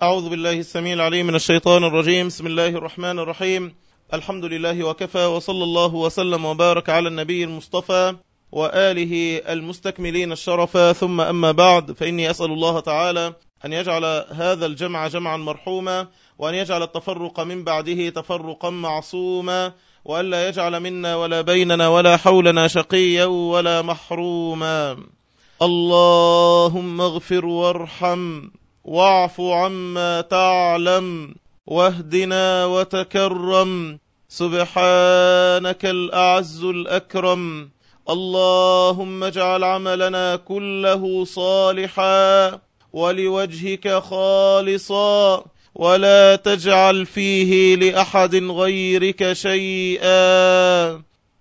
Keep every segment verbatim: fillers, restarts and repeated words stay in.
أعوذ بالله السميع العليم من الشيطان الرجيم. بسم الله الرحمن الرحيم. الحمد لله وكفى، وصلى الله وسلم وبارك على النبي المصطفى وآله المستكملين الشرفا، ثم أما بعد، فإني أسأل الله تعالى أن يجعل هذا الجمع جمعا مرحوما، وأن يجعل التفرق من بعده تفرقا معصوما، وألا يجعل منا ولا بيننا ولا حولنا شقيا ولا محروما. اللهم اغفر وارحم واعف عما تعلم واهدنا وتكرم، سبحانك الأعز الأكرم. اللهم اجعل عملنا كله صالحا ولوجهك خالصا، ولا تجعل فيه لأحد غيرك شيئا.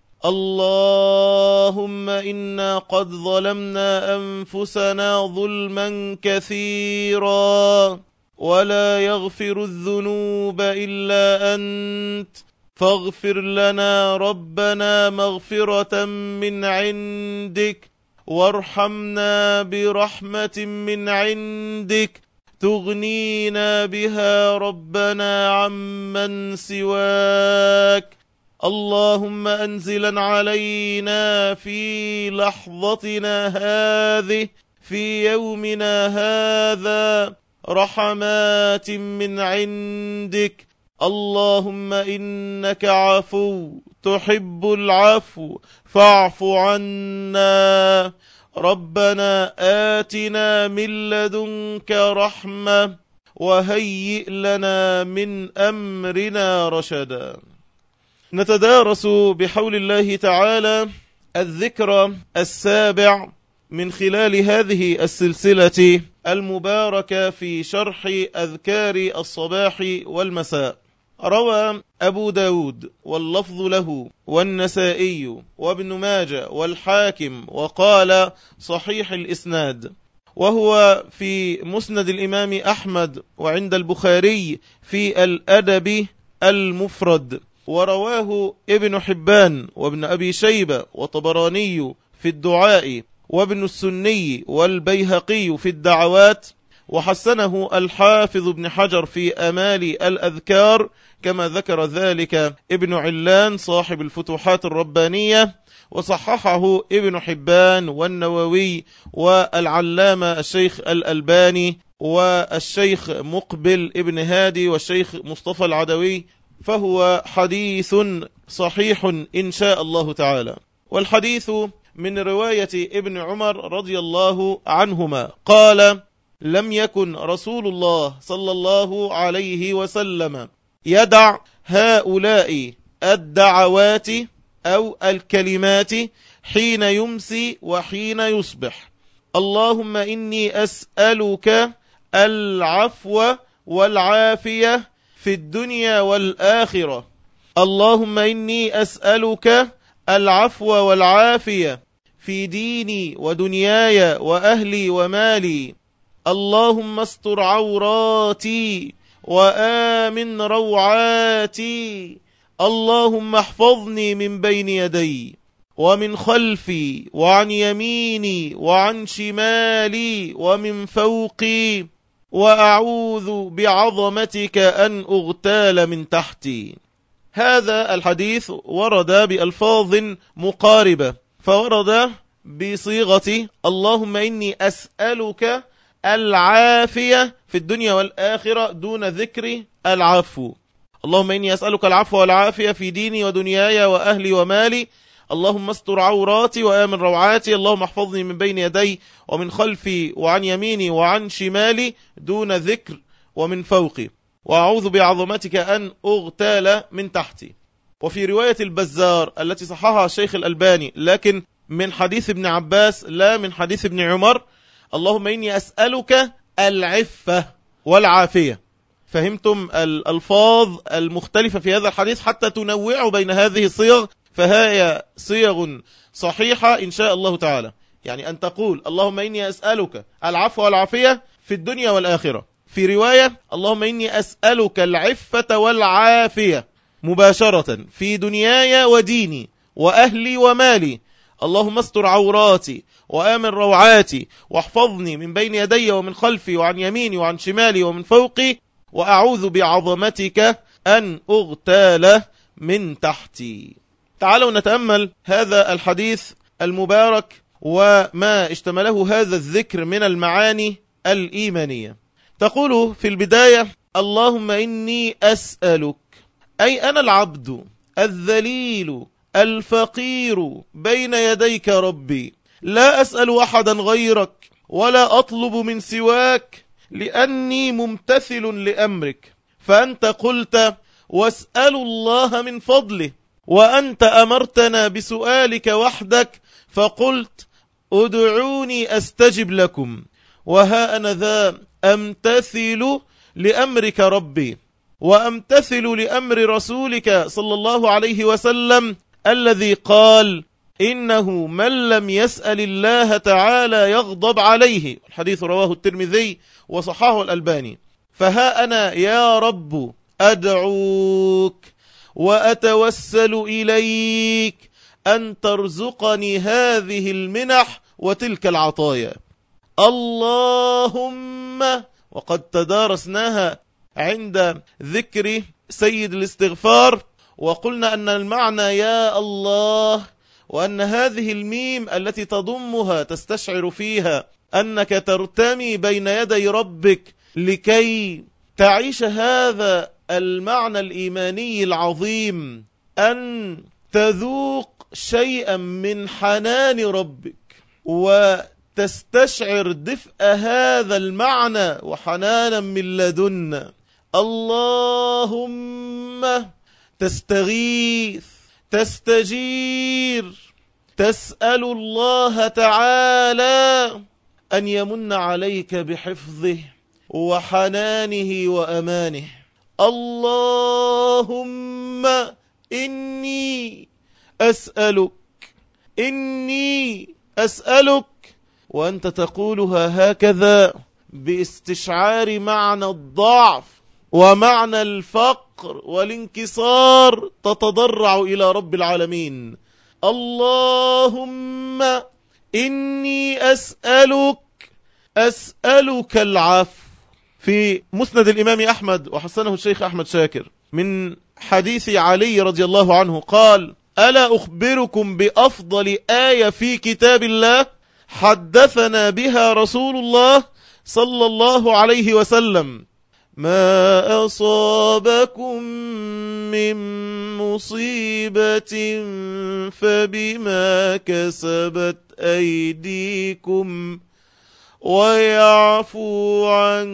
اللهم إنا قد ظلمنا أنفسنا ظلما كثيرا، ولا يغفر الذنوب إلا أنت، فاغفر لنا ربنا مغفرة من عندك، وارحمنا برحمة من عندك تغنينا بها ربنا عمن سواك. اللهم أنزلا علينا في لحظتنا هذه في يومنا هذا رحمات من عندك. اللهم إنك عفو تحب العفو فاعف عنا. ربنا آتنا من لدنك رحمة وهيئ لنا من أمرنا رشدا. نتدارس بحول الله تعالى الذكرى السابع من خلال هذه السلسلة المباركة في شرح أذكار الصباح والمساء. روى أبو داود واللفظ له والنسائي وابن ماجه والحاكم، وقال صحيح الإسناد، وهو في مسند الإمام أحمد وعند البخاري في الأدب المفرد، ورواه ابن حبان وابن أبي شيبة وطبراني في الدعاء وابن السني والبيهقي في الدعوات، وحسنه الحافظ ابن حجر في أمال الأذكار، كما ذكر ذلك ابن علان صاحب الفتوحات الربانية، وصححه ابن حبان والنووي والعلامة الشيخ الألباني والشيخ مقبل ابن هادي والشيخ مصطفى العدوي، فهو حديث صحيح إن شاء الله تعالى. والحديث من رواية ابن عمر رضي الله عنهما قال: لم يكن رسول الله صلى الله عليه وسلم يدع هؤلاء الدعوات أو الكلمات حين يمسي وحين يصبح: اللهم إني أسألك العفو والعافية في الدنيا والآخرة. اللهم إني أسألك العفو والعافية في ديني ودنياي وأهلي ومالي. اللهم استر عوراتي وآمن روعاتي. اللهم احفظني من بين يدي ومن خلفي وعن يميني وعن شمالي ومن فوقي، وأعوذ بعظمتك أن أغتال من تحتي. هذا الحديث ورد بألفاظ مقاربة، فورد بصيغة اللهم إني أسألك العافية في الدنيا والآخرة دون ذكر العفو. اللهم إني أسألك العفو والعافية في ديني ودنياي وأهلي ومالي. اللهم استر عوراتي وآمن روعاتي. اللهم احفظني من بين يدي ومن خلفي وعن يميني وعن شمالي دون ذكر ومن فوقي، وأعوذ بعظمتك أن أغتال من تحتي. وفي رواية البزار التي صححها الشيخ الألباني لكن من حديث ابن عباس لا من حديث ابن عمر: اللهم إني أسألك العفة والعافية. فهمتم الألفاظ المختلفة في هذا الحديث حتى تنوعوا بين هذه الصيغ، فهي صيغ صحيحة إن شاء الله تعالى. يعني أن تقول اللهم إني أسألك العفو والعافية في الدنيا والآخرة. في رواية اللهم إني أسألك العفة والعافية مباشرة في دنياي وديني وأهلي ومالي. اللهم استر عوراتي وآمن روعاتي واحفظني من بين يدي ومن خلفي وعن يميني وعن شمالي ومن فوقي، وأعوذ بعظمتك أن أغتال من تحتي. تعالوا نتأمل هذا الحديث المبارك وما اشتمله هذا الذكر من المعاني الإيمانية. تقول في البداية: اللهم إني أسألك، أي أنا العبد الذليل الفقير بين يديك ربي، لا أسأل أحدا غيرك ولا أطلب من سواك، لأني ممتثل لأمرك، فأنت قلت: واسألوا الله من فضله، وأنت أمرتنا بسؤالك وحدك، فقلت: ادعوني أستجب لكم، وها أنا ذا أمتثل لأمرك ربي، وأمتثل لأمر رسولك صلى الله عليه وسلم الذي قال: إنه من لم يسأل الله تعالى يغضب عليه. الحديث رواه الترمذي وصححه الألباني. فها أنا يا رب أدعوك وأتوسل إليك أن ترزقني هذه المنح وتلك العطايا. اللهم، وقد تدارسناها عند ذكر سيد الاستغفار، وقلنا أن المعنى يا الله، وأن هذه الميم التي تضمها تستشعر فيها أنك ترتمي بين يدي ربك لكي تعيش هذا المعنى الإيماني العظيم، أن تذوق شيئا من حنان ربك وتستشعر دفء هذا المعنى وحنانا من لدنا. اللهم تستغيث، تستجير، تسأل الله تعالى أن يمن عليك بحفظه وحنانه وأمانه. اللهم إني أسألك، إني أسألك، وأنت تقولها هكذا باستشعار معنى الضعف ومعنى الفقر والانكسار، تتضرع إلى رب العالمين. اللهم إني أسألك، أسألك العفو. في مسند الإمام أحمد وحسنه الشيخ أحمد شاكر من حديث علي رضي الله عنه قال: ألا أخبركم بأفضل آية في كتاب الله حدثنا بها رسول الله صلى الله عليه وسلم: ما أصابكم من مصيبة فبما كسبت أيديكم ويعفو عن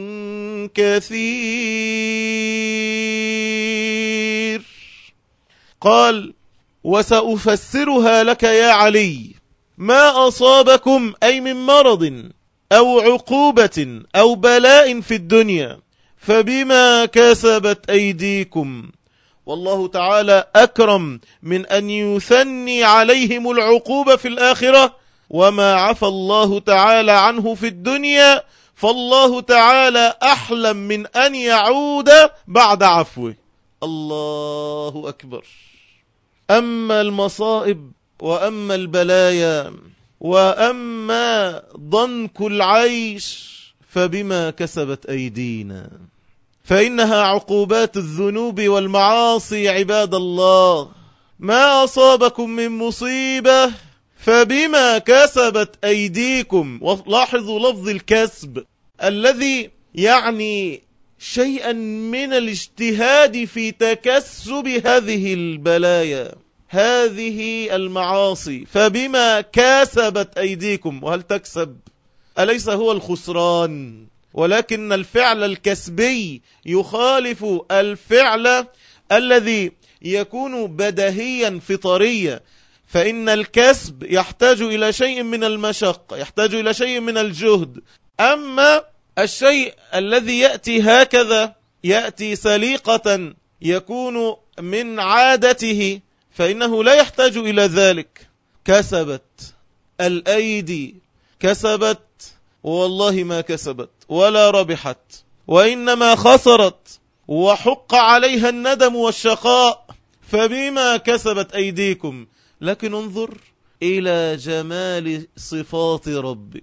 كثير. قال: وسأفسرها لك يا علي: ما أصابكم أي من مرض أو عقوبة أو بلاء في الدنيا فبما كسبت أيديكم. والله تعالى أكرم من أن يثني عليهم العقوبة في الآخرة، وما عفى الله تعالى عنه في الدنيا فالله تعالى أحلم من أن يعود بعد عفوه. الله أكبر. أما المصائب وأما البلايا وأما ضنك العيش فبما كسبت أيدينا، فإنها عقوبات الذنوب والمعاصي. عباد الله، ما أصابكم من مصيبة فبما كسبت أيديكم. ولاحظوا لفظ الكسب الذي يعني شيئا من الاجتهاد في تكسب هذه البلايا، هذه المعاصي. فبما كسبت أيديكم. وهل تكسب؟ أليس هو الخسران؟ ولكن الفعل الكسبي يخالف الفعل الذي يكون بديهيا فطريا، فإن الكسب يحتاج إلى شيء من المشقة، يحتاج إلى شيء من الجهد. أما الشيء الذي يأتي هكذا، يأتي سليقة يكون من عادته، فإنه لا يحتاج إلى ذلك. كسبت الأيدي، كسبت والله ما كسبت ولا ربحت، وإنما خسرت وحق عليها الندم والشقاء. فبما كسبت أيديكم. لكن انظر إلى جمال صفات ربك،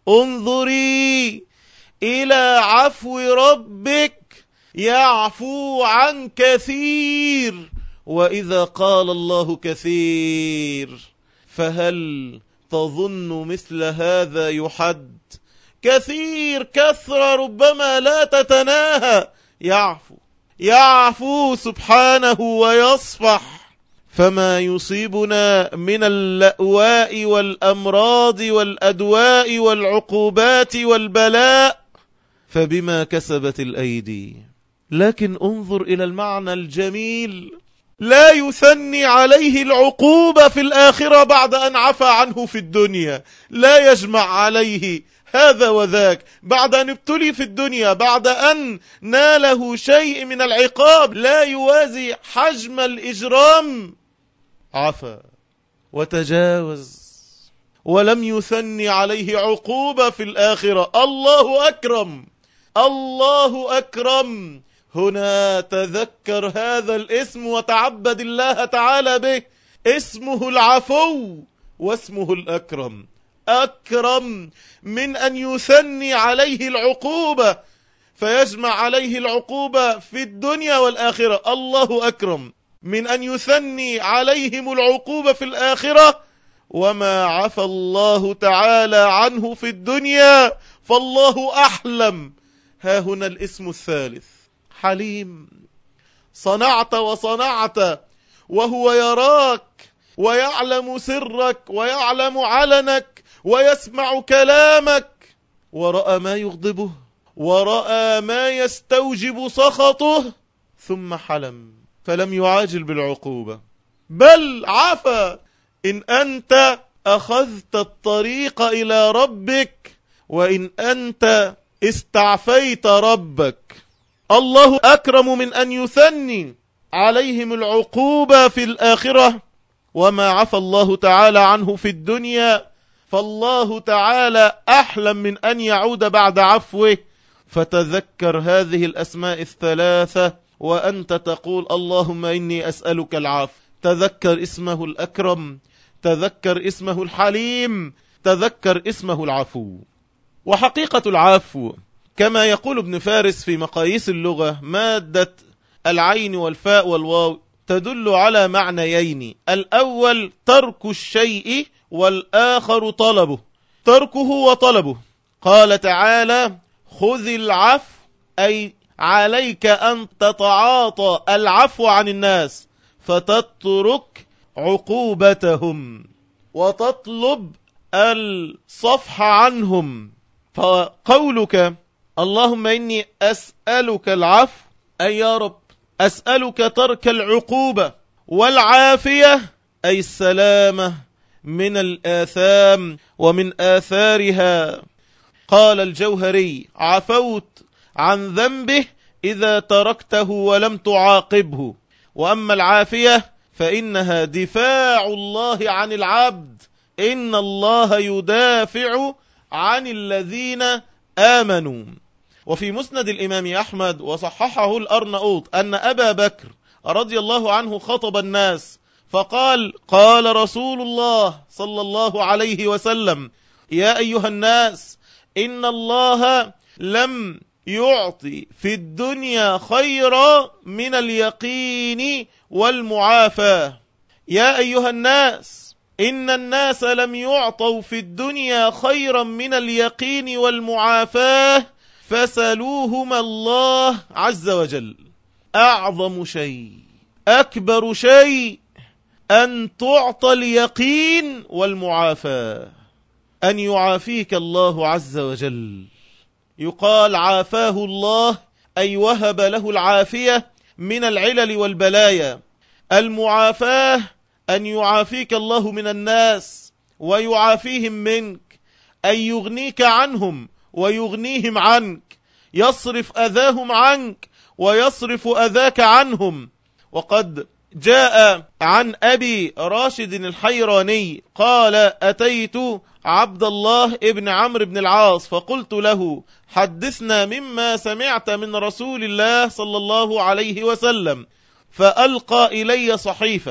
انظري إلى عفو ربك يعفو عن كثير. وإذا قال الله كثير فهل تظن مثل هذا يحد؟ كثير كثرة ربما لا تتناهى. يعفو يعفو سبحانه ويصفح. فما يصيبنا من اللأواء والأمراض والأدواء والعقوبات والبلاء فبما كسبت الأيدي. لكن انظر إلى المعنى الجميل، لا يثني عليه العقوبة في الآخرة بعد أن عفى عنه في الدنيا، لا يجمع عليه هذا وذاك بعد أن ابتلي في الدنيا، بعد أن ناله شيء من العقاب لا يوازي حجم الإجرام، عفى وتجاوز ولم يثني عليه عقوبة في الآخرة. الله أكرم، الله أكرم. هنا تذكر هذا الاسم وتعبد الله تعالى به. اسمه العفو واسمه الأكرم. أكرم من أن يثني عليه العقوبة فيجمع عليه العقوبة في الدنيا والآخرة. الله أكرم من أن يثني عليهم العقوبة في الآخرة. وما عفى الله تعالى عنه في الدنيا فالله أحلم. ها هنا الاسم الثالث، حليم. صنعت وصنعت وهو يراك ويعلم سرك ويعلم علنك ويسمع كلامك، ورأى ما يغضبه ورأى ما يستوجب سخطه، ثم حلم فلم يعاجل بالعقوبة بل عفا. إن أنت أخذت الطريق إلى ربك وإن أنت استعفيت ربك. الله أكرم من أن يثني عليهم العقوبة في الآخرة. وما عفى الله تعالى عنه في الدنيا فالله تعالى أحلم من أن يعود بعد عفوه. فتذكر هذه الأسماء الثلاثة وأنت تقول اللهم إني أسألك العفو. تذكر اسمه الأكرم، تذكر اسمه الحليم، تذكر اسمه العفو. وحقيقة العفو كما يقول ابن فارس في مقاييس اللغة، مادة العين والفاء والواو تدل على معنيين: الأول ترك الشيء والآخر طلبه. تركه وطلبه. قال تعالى خذ العفو، أي عليك أن تتعاطى العفو عن الناس فتترك عقوبتهم وتطلب الصفح عنهم. فقولك اللهم إني أسألك العفو أي يا رب أسألك ترك العقوبة، والعافية أي السلامة من الآثام ومن آثارها. قال الجوهري عفوت عن ذنبه إذا تركته ولم تعاقبه. وأما العافية فإنها دفاع الله عن العبد، إن الله يدافع عن الذين آمنوا. وفي مسند الإمام أحمد وصححه الأرنؤوط أن أبا بكر رضي الله عنه خطب الناس فقال قال رسول الله صلى الله عليه وسلم يا أيها الناس إن الله لم يعطي في الدنيا خيرا من اليقين والمعافاة. يا أيها الناس إن الناس لم يعطوا في الدنيا خيرا من اليقين والمعافاة فسألوهما الله عز وجل. أعظم شيء أكبر شيء أن تعطى اليقين والمعافاة، أن يعافيك الله عز وجل. يقال عافاه الله أي وهب له العافية من العلل والبلايا. المعافاة أن يعافيك الله من الناس ويعافيهم منك، أن يغنيك عنهم ويغنيهم عنك، يصرف أذاهم عنك ويصرف أذاك عنهم. وقد جاء عن أبي راشد الحيراني قال أتيت عبد الله ابن عمرو بن العاص فقلت له حدثنا مما سمعت من رسول الله صلى الله عليه وسلم، فألقى إلي صحيفة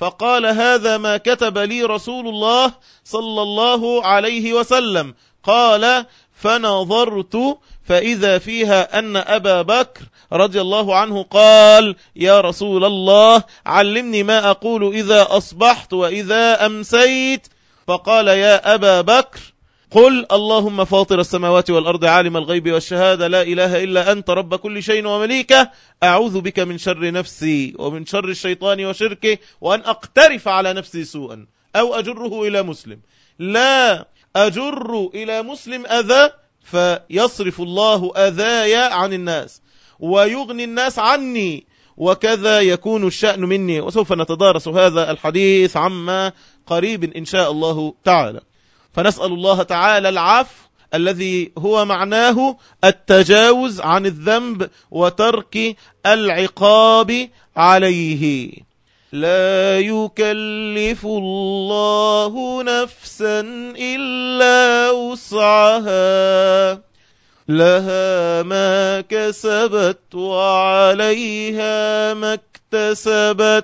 فقال هذا ما كتب لي رسول الله صلى الله عليه وسلم. قال فنظرت فإذا فيها أن أبا بكر رضي الله عنه قال يا رسول الله علمني ما أقول إذا أصبحت وإذا أمسيت. فقال يا أبا بكر قل اللهم فاطر السماوات والأرض عالم الغيب والشهادة لا إله إلا أنت رب كل شيء ومليكه أعوذ بك من شر نفسي ومن شر الشيطان وشركه وأن أقترف على نفسي سوءا أو أجره إلى مسلم. لا أجر إلى مسلم أذى فيصرف الله أذايا عن الناس ويغني الناس عني، وكذا يكون الشأن مني. وسوف نتدارس هذا الحديث عما قريب إن شاء الله تعالى. فنسأل الله تعالى العفو الذي هو معناه التجاوز عن الذنب وترك العقاب عليه. لا يكلف الله نفسا إلا وسعها لها ما كسبت وعليها ما اكتسبت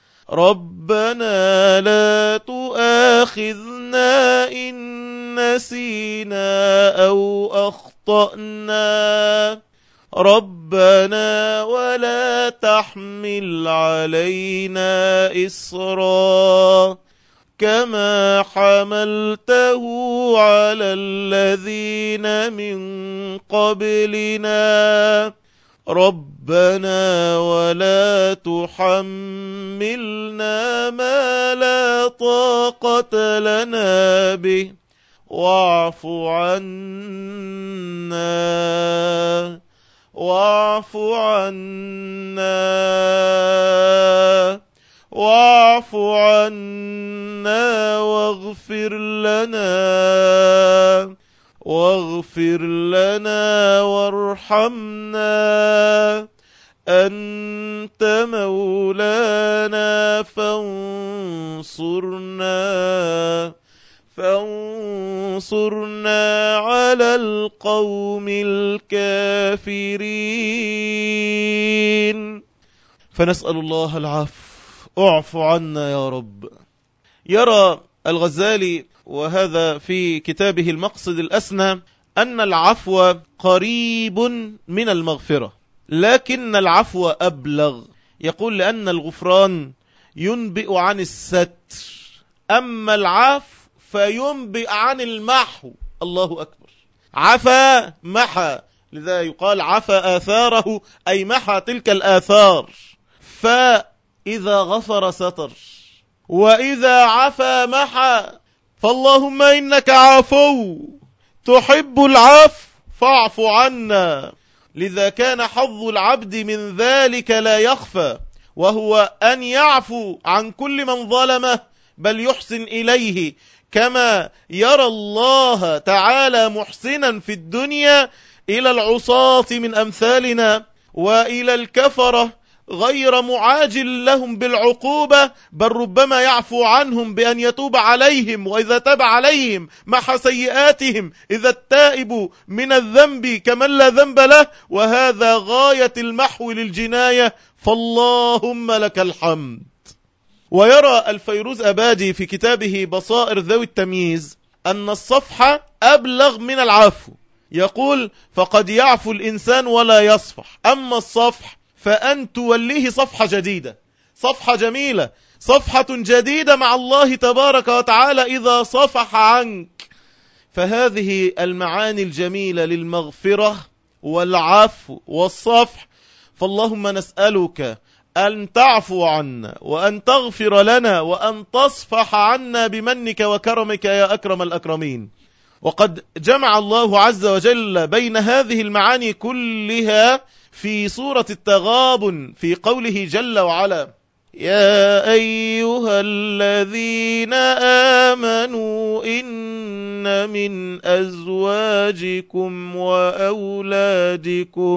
ربنا لا تؤاخذنا إن نسينا أو أخطأنا ربنا ولا تحمل علينا إصرا كما حملته على الذين من قبلنا ربنا ولا تحملنا ما لا طاقة لنا به واعف عنا واعف عنا واعف عنا واغفر لنا واغفر لنا وارحمنا أنت مولانا فانصرنا فانصرنا على القوم الكافرين. فنسأل الله العفو. اعف عنا يا رب. يرى الغزالي وهذا في كتابه المقصد الأسنى أن العفو قريب من المغفرة، لكن العفو أبلغ. يقول لأن الغفران ينبئ عن الستر، أما العفو فينبئ عن المحو. الله أكبر. عفا محى، لذا يقال عفا آثاره أي محى تلك الآثار. فإذا غفر ستر وإذا عفا محى. فاللهم إنك عفو تحب العفو فاعف عنا. لذا كان حظ العبد من ذلك لا يخفى، وهو أن يعفو عن كل من ظلمه بل يحسن إليه، كما يرى الله تعالى محسنا في الدنيا إلى العصاة من أمثالنا وإلى الكفرة غير معاجل لهم بالعقوبة، بل ربما يعفو عنهم بأن يتوب عليهم، وإذا تاب عليهم محى سيئاتهم إذا التائب من الذنب كمن لا ذنب له، وهذا غاية المحو للجناية. فاللهم لك الحمد. ويرى الفيروز أبادي في كتابه بصائر ذوي التمييز أن الصفحة أبلغ من العفو. يقول فقد يعفو الإنسان ولا يصفح، أما الصفح فأن توليه صفحة جديدة، صفحة جميلة، صفحة جديدة مع الله تبارك وتعالى إذا صفح عنك. فهذه المعاني الجميلة للمغفرة والعفو والصفح. فاللهم نسألك أن تعفو عنا وأن تغفر لنا وأن تصفح عنا بمنك وكرمك يا أكرم الأكرمين. وقد جمع الله عز وجل بين هذه المعاني كلها في سورة التغابن في قوله جل وعلا يا أيها الذين آمنوا إن من أزواجكم وأولادكم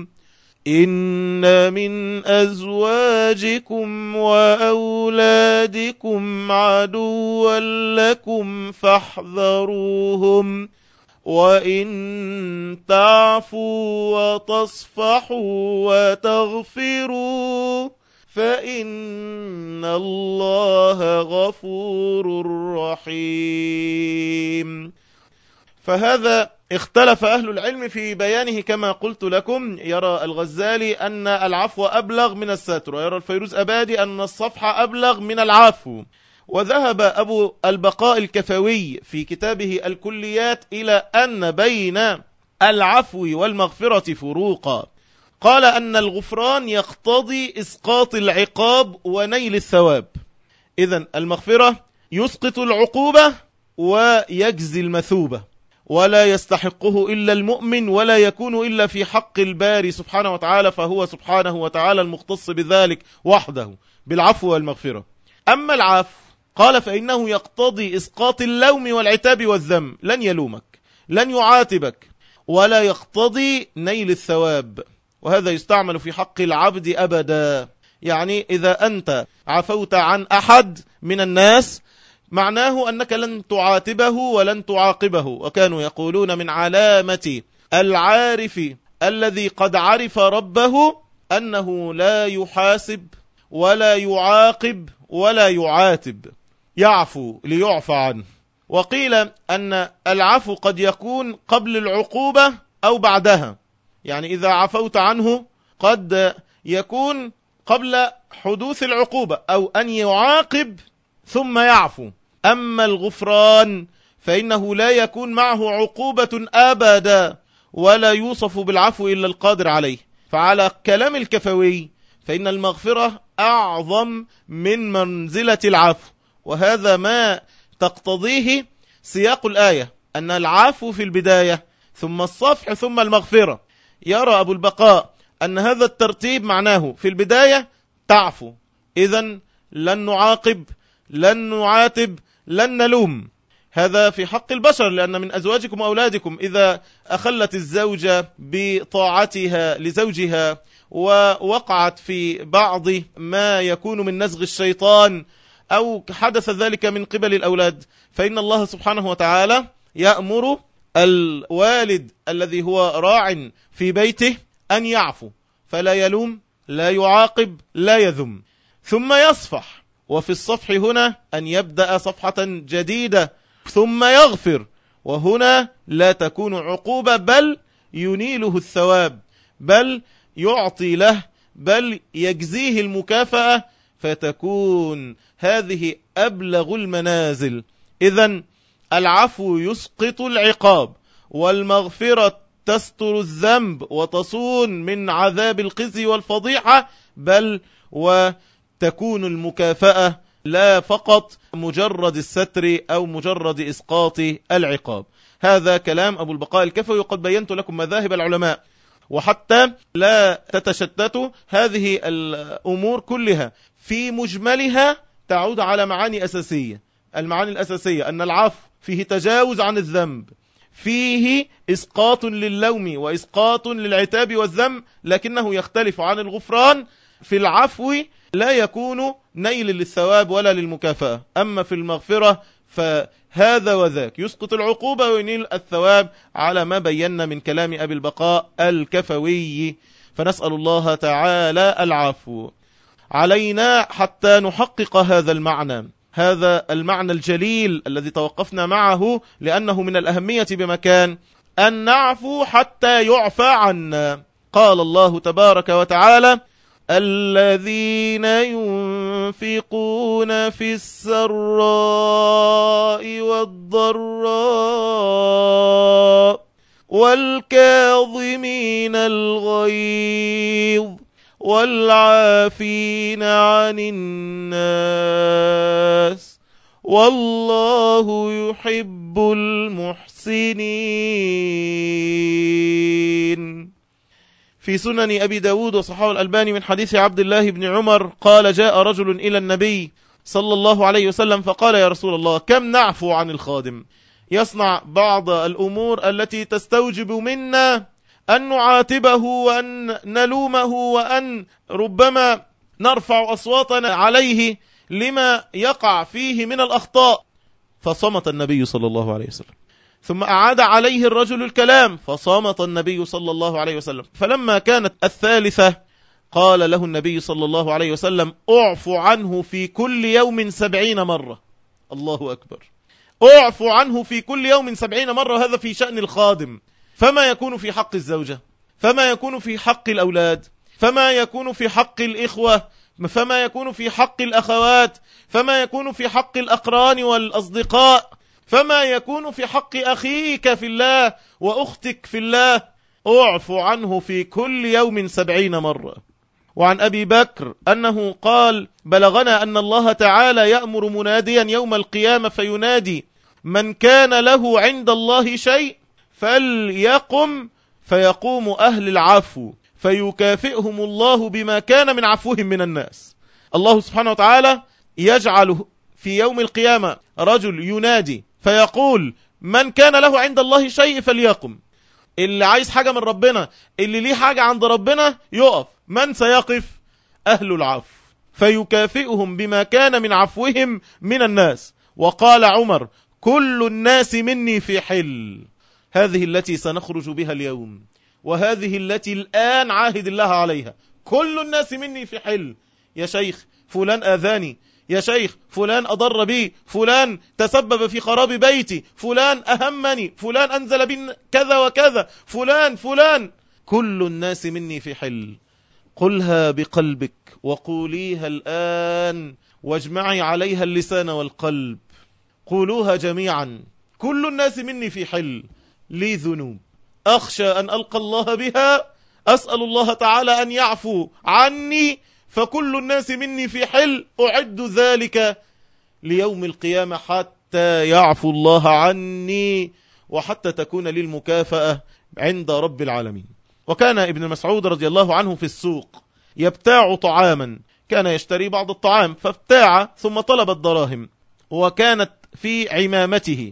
إن من أزواجكم وأولادكم عدوا لكم فاحذروهم وإن تعفوا وتصفحوا وتغفروا فإن الله غفور رحيم. فهذا اختلف أهل العلم في بيانه كما قلت لكم. يرى الغزالي أن العفو أبلغ من الستر، ويرى الفيروز أبادي أن الصفح أبلغ من العفو. وذهب أبو البقاء الكفوي في كتابه الكليات إلى أن بين العفو والمغفرة فروقا. قال أن الغفران يقتضي إسقاط العقاب ونيل الثواب، إذن المغفرة يسقط العقوبة ويجزي المثوبة، ولا يستحقه إلا المؤمن، ولا يكون إلا في حق الباري سبحانه وتعالى، فهو سبحانه وتعالى المختص بذلك وحده بالعفو والمغفرة. أما العفو قال فإنه يقتضي إسقاط اللوم والعتاب والذم، لن يلومك لن يعاتبك، ولا يقتضي نيل الثواب، وهذا يستعمل في حق العبد أبدا. يعني إذا أنت عفوت عن أحد من الناس معناه أنك لن تعاتبه ولن تعاقبه. وكانوا يقولون من علامة العارف الذي قد عرف ربه أنه لا يحاسب ولا يعاقب ولا يعاتب، يعفو ليعفى عنه. وقيل أن العفو قد يكون قبل العقوبة أو بعدها، يعني إذا عفوت عنه قد يكون قبل حدوث العقوبة أو أن يعاقب ثم يعفو. أما الغفران فإنه لا يكون معه عقوبة أبدا، ولا يوصف بالعفو إلا القادر عليه. فعلى كلام الكفوي فإن المغفرة أعظم من منزلة العفو، وهذا ما تقتضيه سياق الآية، أن العفو في البداية ثم الصفح ثم المغفرة. يرى أبو البقاء أن هذا الترتيب معناه في البداية تعفو، إذن لن نعاقب لن نعاتب لن نلوم. هذا في حق البشر، لأن من أزواجكم وأولادكم إذا أخلت الزوجة بطاعتها لزوجها ووقعت في بعض ما يكون من نزغ الشيطان أو حدث ذلك من قبل الأولاد، فإن الله سبحانه وتعالى يأمر الوالد الذي هو راع في بيته أن يعفو، فلا يلوم لا يعاقب لا يذم، ثم يصفح. وفي الصفح هنا أن يبدأ صفحة جديدة ثم يغفر، وهنا لا تكون عقوبة بل ينيله الثواب، بل يعطي له، بل يجزيه المكافأة، فتكون هذه أبلغ المنازل. إذن العفو يسقط العقاب، والمغفرة تستر الذنب وتصون من عذاب الخزي والفضيحة، بل وتكون المكافأة لا فقط مجرد الستر أو مجرد إسقاط العقاب. هذا كلام أبو البقاء الكفوي، وقد بينت لكم مذاهب العلماء. وحتى لا تتشتتوا، هذه الأمور كلها في مجملها تعود على معاني أساسية. المعاني الأساسية أن العفو فيه تجاوز عن الذنب، فيه إسقاط للوم وإسقاط للعتاب والذم، لكنه يختلف عن الغفران. في العفو لا يكون نيل للثواب ولا للمكافأة، أما في المغفرة فهذا وذاك، يسقط العقوبة وينيل الثواب، على ما بينا من كلام أبي البقاء الكفوي. فنسأل الله تعالى العفو. علينا حتى نحقق هذا المعنى، هذا المعنى الجليل الذي توقفنا معه، لأنه من الأهمية بمكان، أن نعفو حتى يعفى عنا. قال الله تبارك وتعالى: الذين ينفقون في السراء والضراء والكاظمين الغيظ والعافين عن الناس والله يحب المحسنين. في سنن أبي داود وصححه الألباني من حديث عبد الله بن عمر قال: جاء رجل إلى النبي صلى الله عليه وسلم فقال: يا رسول الله، كم نعفو عن الخادم؟ يصنع بعض الأمور التي تستوجب منا أن نعاتبه وأن نلومه وأن ربما نرفع أصواتنا عليه لما يقع فيه من الأخطاء. فصمت النبي صلى الله عليه وسلم، ثم أعاد عليه الرجل الكلام فصامت النبي صلى الله عليه وسلم. فلما كانت الثالثة قال له النبي صلى الله عليه وسلم اعف عنه في كل يوم سبعين مرة. الله أكبر. اعف عنه في كل يوم سبعين مرة، هذا في شأن الخادم. فما يكون في حق الزوجة، فما يكون في حق الأولاد، فما يكون في حق الإخوة، فما يكون في حق الأخوات، فما يكون في حق الأقران والأصدقاء، فما يكون في حق أخيك في الله وأختك في الله. اعف عنه في كل يوم سبعين مرة. وعن أبي بكر أنه قال بلغنا أن الله تعالى يأمر مناديا يوم القيامة فينادي من كان له عند الله شيء فليقم، فيقوم أهل العفو فيكافئهم الله بما كان من عفوهم من الناس. الله سبحانه وتعالى يجعل في يوم القيامة رجل ينادي فيقول من كان له عند الله شيء فليقم. اللي عايز حاجة من ربنا، اللي ليه حاجة عند ربنا يقف. من سيقف؟ أهل العفو فيكافئهم بما كان من عفوهم من الناس. وقال عمر كل الناس مني في حل. هذه التي سنخرج بها اليوم، وهذه التي الآن عاهد الله عليها. كل الناس مني في حل. يا شيخ فلان آذاني، يا شيخ فلان أضر بي، فلان تسبب في خراب بيتي، فلان أهمني، فلان أنزل بي كذا وكذا، فلان فلان. كل الناس مني في حل. قلها بقلبك وقوليها الآن واجمعي عليها اللسان والقلب. قولوها جميعا. كل الناس مني في حل. لي ذنوب أخشى أن ألقى الله بها، أسأل الله تعالى أن يعفو عني، فكل الناس مني في حل. أعد ذلك ليوم القيامة حتى يعفو الله عني، وحتى تكون لي المكافأة عند رب العالمين. وكان ابن مسعود رضي الله عنه في السوق يبتاع طعاما، كان يشتري بعض الطعام فابتاع ثم طلب الدراهم، وكانت في عمامته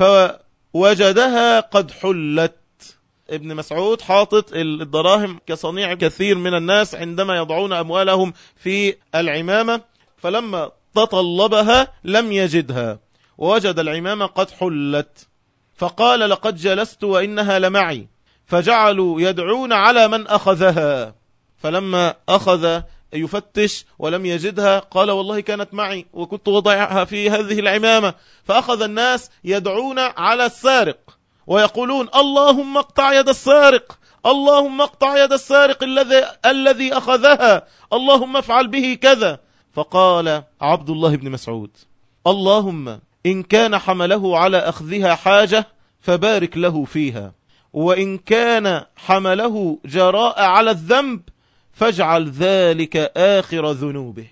فوجدها قد حلت. ابن مسعود حاطط الدراهم كصنيع كثير من الناس عندما يضعون أموالهم في العمامة، فلما تطلبها لم يجدها ووجد العمامة قد حلت، فقال لقد جلست وإنها لمعي، فجعلوا يدعون على من أخذها. فلما أخذ يفتش ولم يجدها قال والله كانت معي وكنت وضعها في هذه العمامة. فأخذ الناس يدعون على السارق ويقولون اللهم اقطع يد السارق، اللهم اقطع يد السارق الذي الذي أخذها، اللهم افعل به كذا. فقال عبد الله بن مسعود اللهم إن كان حمله على أخذها حاجة فبارك له فيها، وإن كان حمله جراء على الذنب فاجعل ذلك آخر ذنوبه.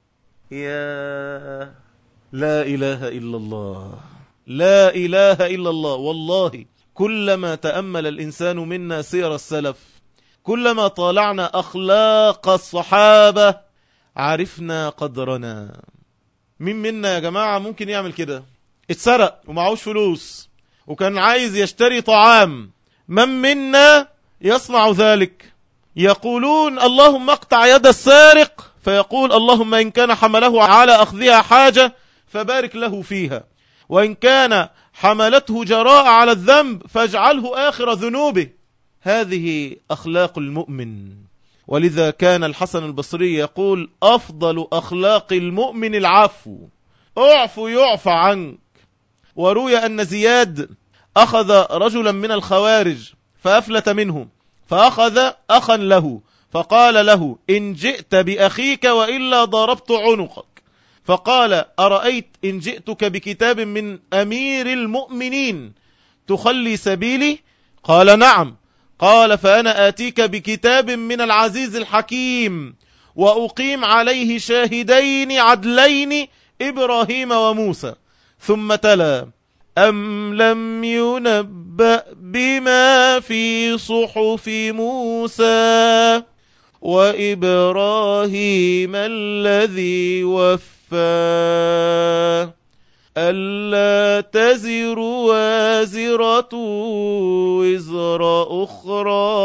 يا لا إله إلا الله، لا إله إلا الله. والله كلما تأمل الإنسان منا سير السلف، كلما طالعنا أخلاق الصحابة عرفنا قدرنا. مين منا يا جماعة ممكن يعمل كده؟ اتسرق ومعهوش فلوس وكان عايز يشتري طعام، من منا يصنع ذلك؟ يقولون اللهم اقطع يد السارق، فيقول اللهم إن كان حمله على أخذها حاجة فبارك له فيها، وإن كان حملته جراء على الذنب فاجعله آخر ذنوبه. هذه أخلاق المؤمن. ولذا كان الحسن البصري يقول أفضل أخلاق المؤمن العفو، اعفو يعفى عنك. وروي أن زياد أخذ رجلا من الخوارج فأفلت منه، فأخذ أخا له فقال له إن جئت بأخيك وإلا ضربت عنقك. فقال أرأيت إن جئتك بكتاب من أمير المؤمنين تخلي سبيلي؟ قال نعم. قال فأنا آتيك بكتاب من العزيز الحكيم وأقيم عليه شاهدين عدلين إبراهيم وموسى. ثم تلا أم لم ينبأ بما في صحف موسى وإبراهيم الذي وفى ألا تزر وازرة وزر أخرى.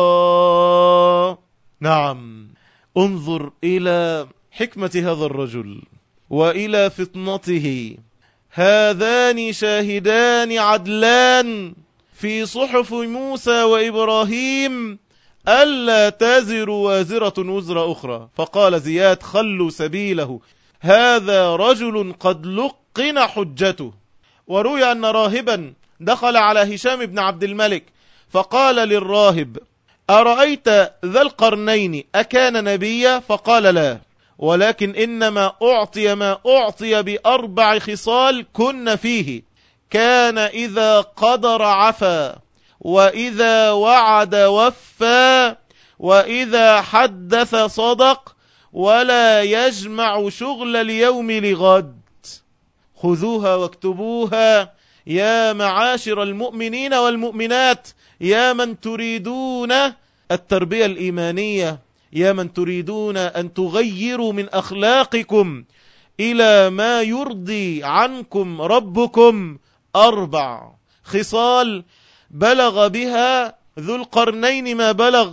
نعم، انظر إلى حكمة هذا الرجل وإلى فطنته. هذان شاهدان عدلان في صحف موسى وإبراهيم ألا تزر وازرة وزر أخرى. فقال زياد خلوا سبيله، هذا رجل قد لقن حجته. وروي أن راهبا دخل على هشام بن عبد الملك فقال للراهب أرأيت ذا القرنين أكان نبيا؟ فقال لا، ولكن إنما أعطي ما أعطي بأربع خصال كن فيه: كان إذا قدر عفا، وإذا وعد وفى، وإذا حدث صدق، ولا يجمع شغل اليوم لغد. خذوها واكتبوها يا معاشر المؤمنين والمؤمنات، يا من تريدون التربية الإيمانية، يا من تريدون أن تغيروا من أخلاقكم إلى ما يرضي عنكم ربكم. أربع خصال بلغ بها ذو القرنين ما بلغ: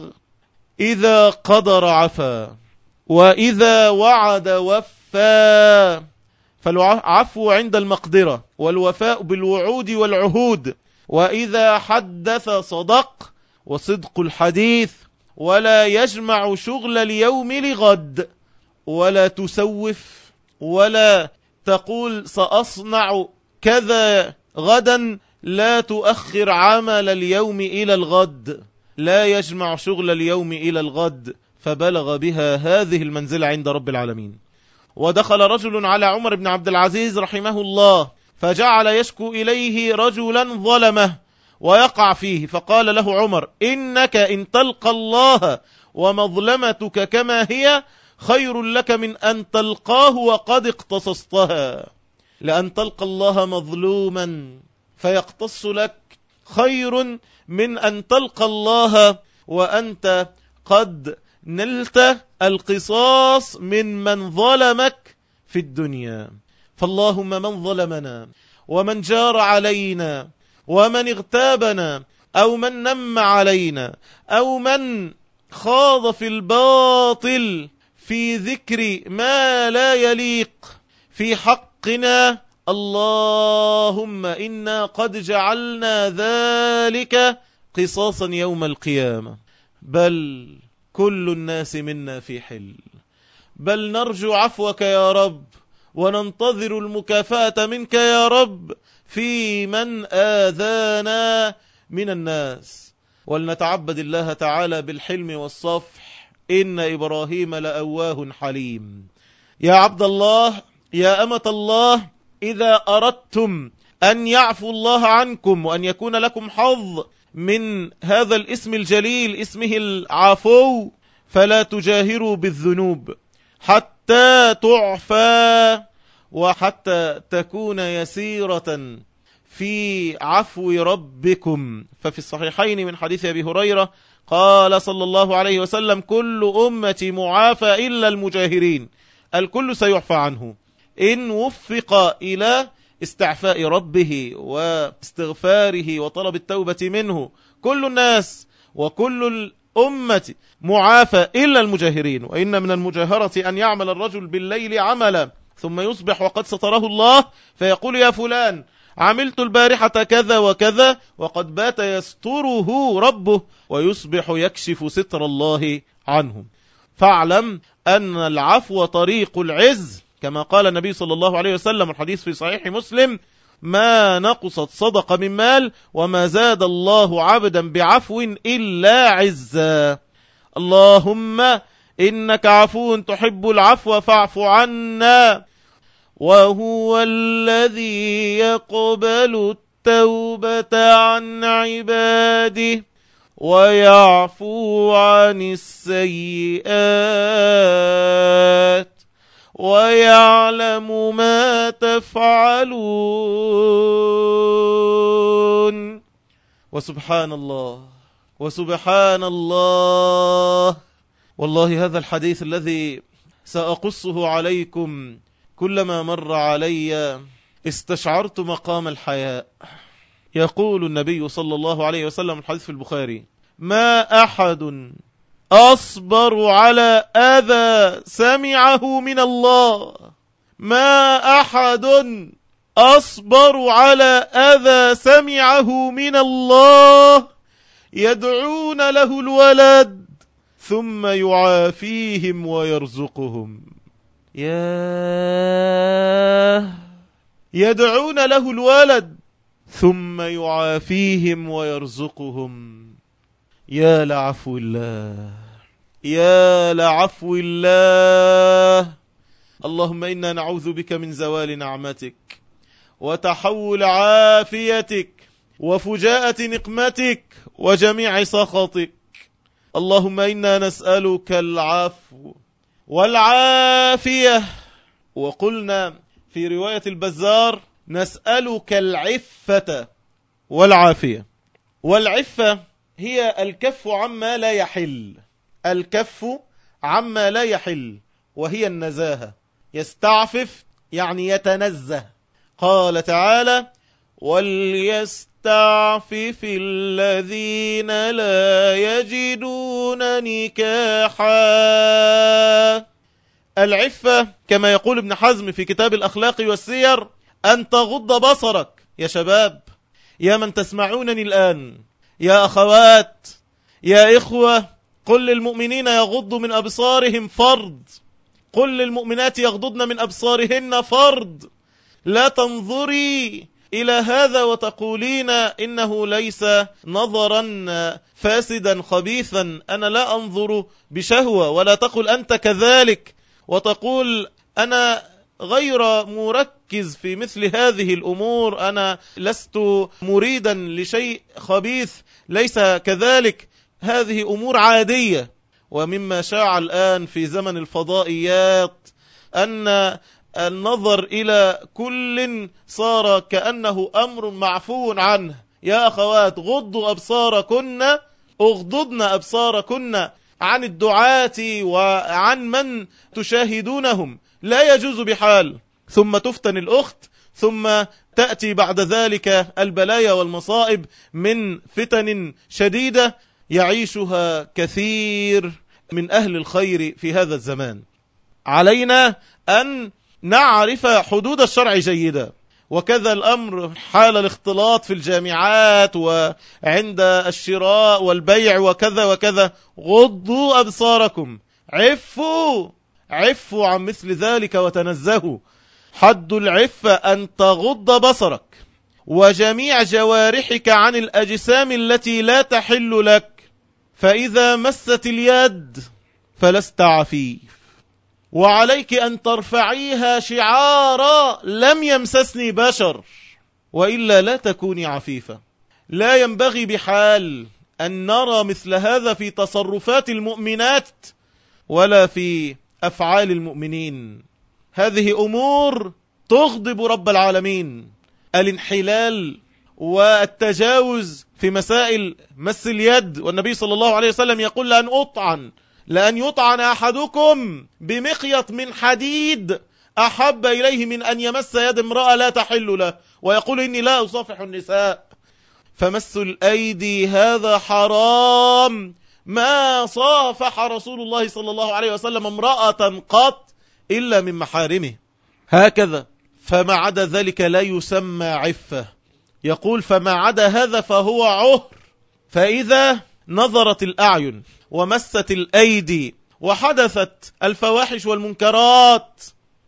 إذا قدر عفا، وإذا وعد وفى، فالعفو عند المقدرة والوفاء بالوعود والعهود، وإذا حدث صدق، وصدق الحديث، ولا يجمع شغل اليوم لغد، ولا تسوف ولا تقول سأصنع كذا غدا، لا تؤخر عمل اليوم إلى الغد، لا يجمع شغل اليوم إلى الغد. فبلغ بها هذه المنزلة عند رب العالمين. ودخل رجل على عمر بن عبد العزيز رحمه الله فجعل يشكو إليه رجلا ظلمه ويقع فيه، فقال له عمر: إنك إن تلقى الله ومظلمتك كما هي خير لك من أن تلقاه وقد اقتصصتها. لأن تلقى الله مظلوما فيقتص لك خير من أن تلقى الله وأنت قد نلت القصاص من من ظلمك في الدنيا. فاللهم من ظلمنا ومن جار علينا ومن اغتابنا أو من نم علينا أو من خاض في الباطل في ذكر ما لا يليق في حقنا، اللهم إنا قد جعلنا ذلك قصاصا يوم القيامة. بل كل الناس منا في حل، بل نرجو عفوك يا رب وننتظر المكافأة منك يا رب في من آذانا من الناس. ولنتعبد الله تعالى بالحلم والصفح، إن إبراهيم لأواه حليم. يا عبد الله، يا أمة الله، إذا أردتم أن يعفو الله عنكم وأن يكون لكم حظ من هذا الاسم الجليل اسمه العفو، فلا تجاهروا بالذنوب حتى تعفى وحتى تكون يسيرة في عفو ربكم. ففي الصحيحين من حديث أبي هريرة قال صلى الله عليه وسلم: كل أمتي معافى إلا المجاهرين، الكل سيعفى عنه إن وفق إلى استعفاء ربه واستغفاره وطلب التوبة منه. كل الناس وكل الأمة معافى إلا المجاهرين. وإن من المجاهرة أن يعمل الرجل بالليل عملا ثم يصبح وقد ستره الله فيقول: يا فلان عملت البارحة كذا وكذا، وقد بات يستره ربه ويصبح يكشف ستر الله عنهم. فاعلم أن العفو طريق العز، كما قال النبي صلى الله عليه وسلم الحديث في صحيح مسلم: ما نقصت صدقة من مال وما زاد الله عبدا بعفو إلا عزا. اللهم إنك عفو تحب العفو فاعف عنا. وهو الذي يقبل التوبة عن عباده ويعفو عن السيئات ويعلم ما تفعلون. وسبحان الله وسبحان الله. والله هذا الحديث الذي سأقصه عليكم كلما مر علي استشعرت مقام الحياء. يقول النبي صلى الله عليه وسلم الحديث في البخاري: ما أحد أصبر على أذى سمعه من الله، ما أحد أصبر على أذى سمعه من الله، يدعون له الولد ثم يعافيهم ويرزقهم. ياه، يدعون له الولد ثم يعافيهم ويرزقهم. يا لعفو الله، يا لعفو الله. اللهم إنا نعوذ بك من زوال نعمتك وتحول عافيتك وفجاءة نقمتك وجميع سخطك. اللهم إنا نسألك العفو والعافية. وقلنا في رواية البزار نسألك العفة والعافية. والعفة هي الكف عما لا يحل، الكف عما لا يحل، وهي النزاهة. يستعفف يعني يتنزه. قال تعالى: وليستعفف الذين لا يجدون نكاحا. العفة كما يقول ابن حزم في كتاب الأخلاق والسير أن تغض بصرك. يا شباب، يا من تسمعونني الآن، يا أخوات، يا إخوة، قل للمؤمنين يغضوا من أبصارهم فرض، قل للمؤمنات يغضضن من أبصارهن فرض. لا تنظري إلى هذا وتقولين إنه ليس نظرا فاسدا خبيثا، أنا لا أنظر بشهوة، ولا تقل أنت كذلك وتقول أنا غير مركز في مثل هذه الأمور، أنا لست مريدا لشيء خبيث، ليس كذلك. هذه أمور عادية. ومما شاع الآن في زمن الفضائيات أن النظر إلى كل صار كأنه أمر معفو عنه. يا أخوات، غضوا أبصاركن، اغضضن أبصاركن عن الدعاة وعن من تشاهدونهم، لا يجوز بحال. ثم تفتن الأخت، ثم تأتي بعد ذلك البلايا والمصائب من فتن شديدة يعيشها كثير من أهل الخير في هذا الزمان. علينا أن نعرف حدود الشرع جيدا. وكذا الأمر حال الاختلاط في الجامعات وعند الشراء والبيع وكذا وكذا. غضوا أبصاركم، عفوا عفوا عن مثل ذلك وتنزهوا. حد العفة أن تغض بصرك وجميع جوارحك عن الأجسام التي لا تحل لك. فإذا مست اليد فلست عفيف، وعليك أن ترفعيها شعارا لم يمسسني بشر، وإلا لا تكوني عفيفة. لا ينبغي بحال أن نرى مثل هذا في تصرفات المؤمنات ولا في أفعال المؤمنين. هذه أمور تغضب رب العالمين. الانحلال والتجاوز في مسائل مس اليد، والنبي صلى الله عليه وسلم يقول لأن أطعن لأن يطعن أحدكم بمخيط من حديد أحب إليه من أن يمس يد امرأة لا تحل له، ويقول إني لا أصافح النساء. فمس الأيدي هذا حرام. ما صافح رسول الله صلى الله عليه وسلم امرأة قط إلا من محارمه. هكذا. فما عدا ذلك لا يسمى عفة. يقول فما عدا هذا فهو عهر. فإذا نظرت الأعين ومست الأيدي وحدثت الفواحش والمنكرات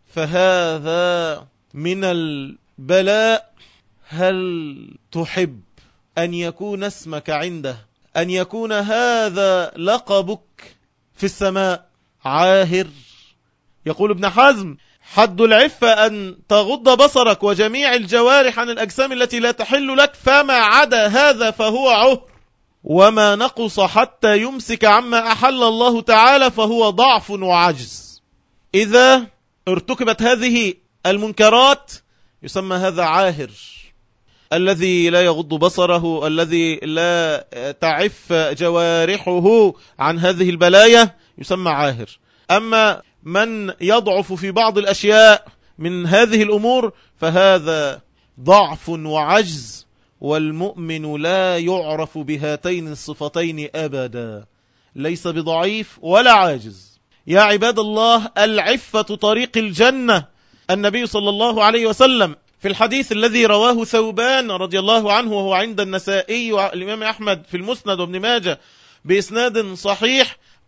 فهذا من البلاء. هل تحب أن يكون اسمك عنده، أن يكون هذا لقبك في السماء؟ عاهر. يقول ابن حزم حد العفة أن تغض بصرك وجميع الجوارح عن الأجسام التي لا تحل لك، فما عدا هذا فهو عهر. وما نقص حتى يمسك عما أحل الله تعالى فهو ضعف وعجز. إذا ارتكبت هذه المنكرات يسمى هذا عاهر. الذي لا يغض بصره، الذي لا تعف جوارحه عن هذه البلايا يسمى عاهر. أما من يضعف في بعض الأشياء من هذه الأمور فهذا ضعف وعجز، والمؤمن لا يعرف بهاتين الصفتين أبدا، ليس بضعيف ولا عاجز. يا عباد الله، العفة طريق الجنة. النبي صلى الله عليه وسلم في الحديث الذي رواه ثوبان رضي الله عنه وهو عند النسائي والإمام أحمد في المسند وابن ماجه بإسناد صحيح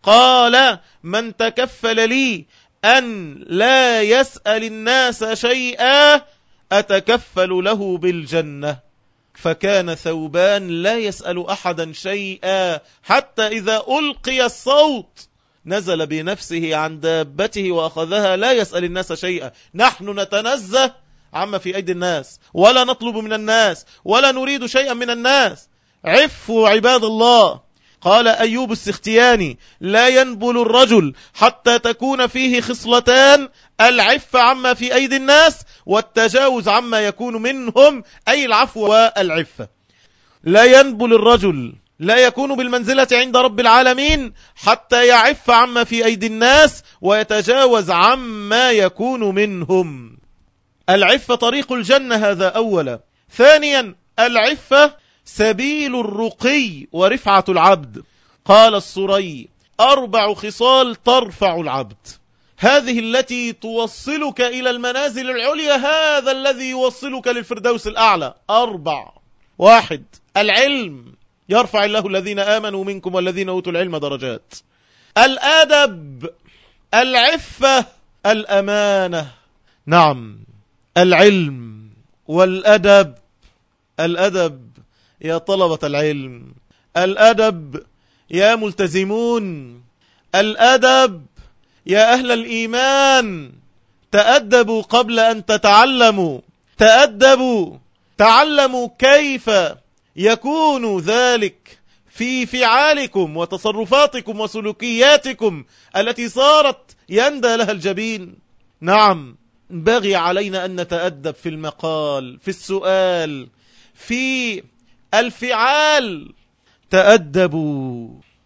قال من تكفل لي أن لا يسأل الناس شيئا أتكفل له بالجنة. فكان ثوبان لا يسأل أحدا شيئا حتى إذا ألقي الصوت نزل بنفسه عن دابته وأخذها لا يسأل الناس شيئا. نحن نتنزه عما في أيدي الناس ولا نطلب من الناس ولا نريد شيئا من الناس. عفوا عباد الله. قال أيوب السختياني لا ينبل الرجل حتى تكون فيه خصلتان: العفة عما في أيدي الناس والتجاوز عما يكون منهم، أي العفو والعفة. لا ينبل الرجل، لا يكون بالمنزلة عند رب العالمين حتى يعف عما في أيدي الناس ويتجاوز عما يكون منهم. العفة طريق الجنة، هذا أولا. ثانيا العفة سبيل الرقي ورفعة العبد. قال السري: أربع خصال ترفع العبد، هذه التي توصلك إلى المنازل العليا، هذا الذي يوصلك للفردوس الأعلى. أربع: واحد العلم، يرفع الله الذين آمنوا منكم والذين أوتوا العلم درجات. الأدب، العفة، الأمانة. نعم، العلم والأدب. الأدب يا طلبة العلم، الأدب يا ملتزمون، الأدب يا أهل الإيمان. تأدبوا قبل أن تتعلموا، تأدبوا، تعلموا كيف يكون ذلك في فعالكم وتصرفاتكم وسلوكياتكم التي صارت يندى لها الجبين. نعم، بغي علينا أن نتأدب في المقال، في السؤال، في الفعال. تأدبوا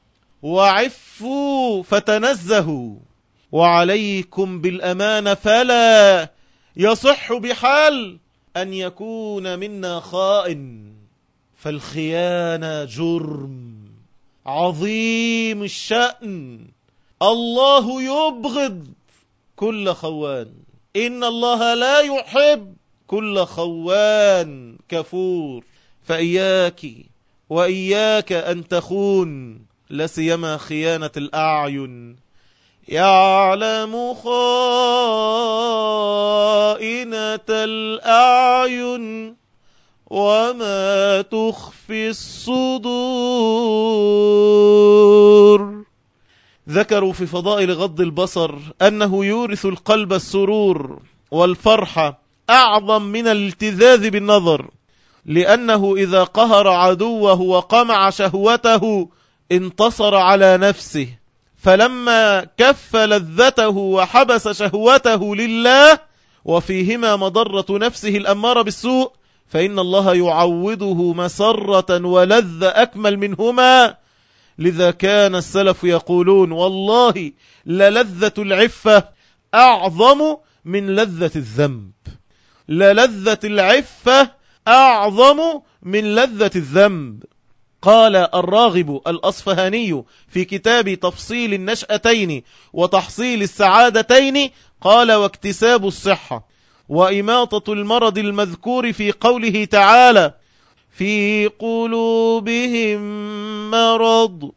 وعفوا فتنزهوا، وعليكم بالأمانة، فلا يصح بحال أن يكون منا خائن، فالخيانة جرم عظيم الشأن. الله يبغض كل خوان، إن الله لا يحب كل خوان كفور. فإياك وإياك أن تخون، لسيما خيانة الأعين. يعلم خائنة الأعين وما تخفي الصدور. ذكروا في فضائل غض البصر أنه يورث القلب السرور والفرحة أعظم من الالتذاذ بالنظر، لأنه إذا قهر عدوه وقمع شهوته انتصر على نفسه، فلما كف لذته وحبس شهوته لله وفيهما مضرة نفسه الأمارة بالسوء، فإن الله يعوضه مسرة ولذ أكمل منهما. لذا كان السلف يقولون: والله للذة العفة أعظم من لذة الذنب. للذة العفة أعظم من لذة الذنب. قال الراغب الأصفهاني في كتاب تفصيل النشأتين وتحصيل السعادتين، قال: واكتساب الصحة وإماطة المرض المذكور في قوله تعالى: في قلوبهم مرض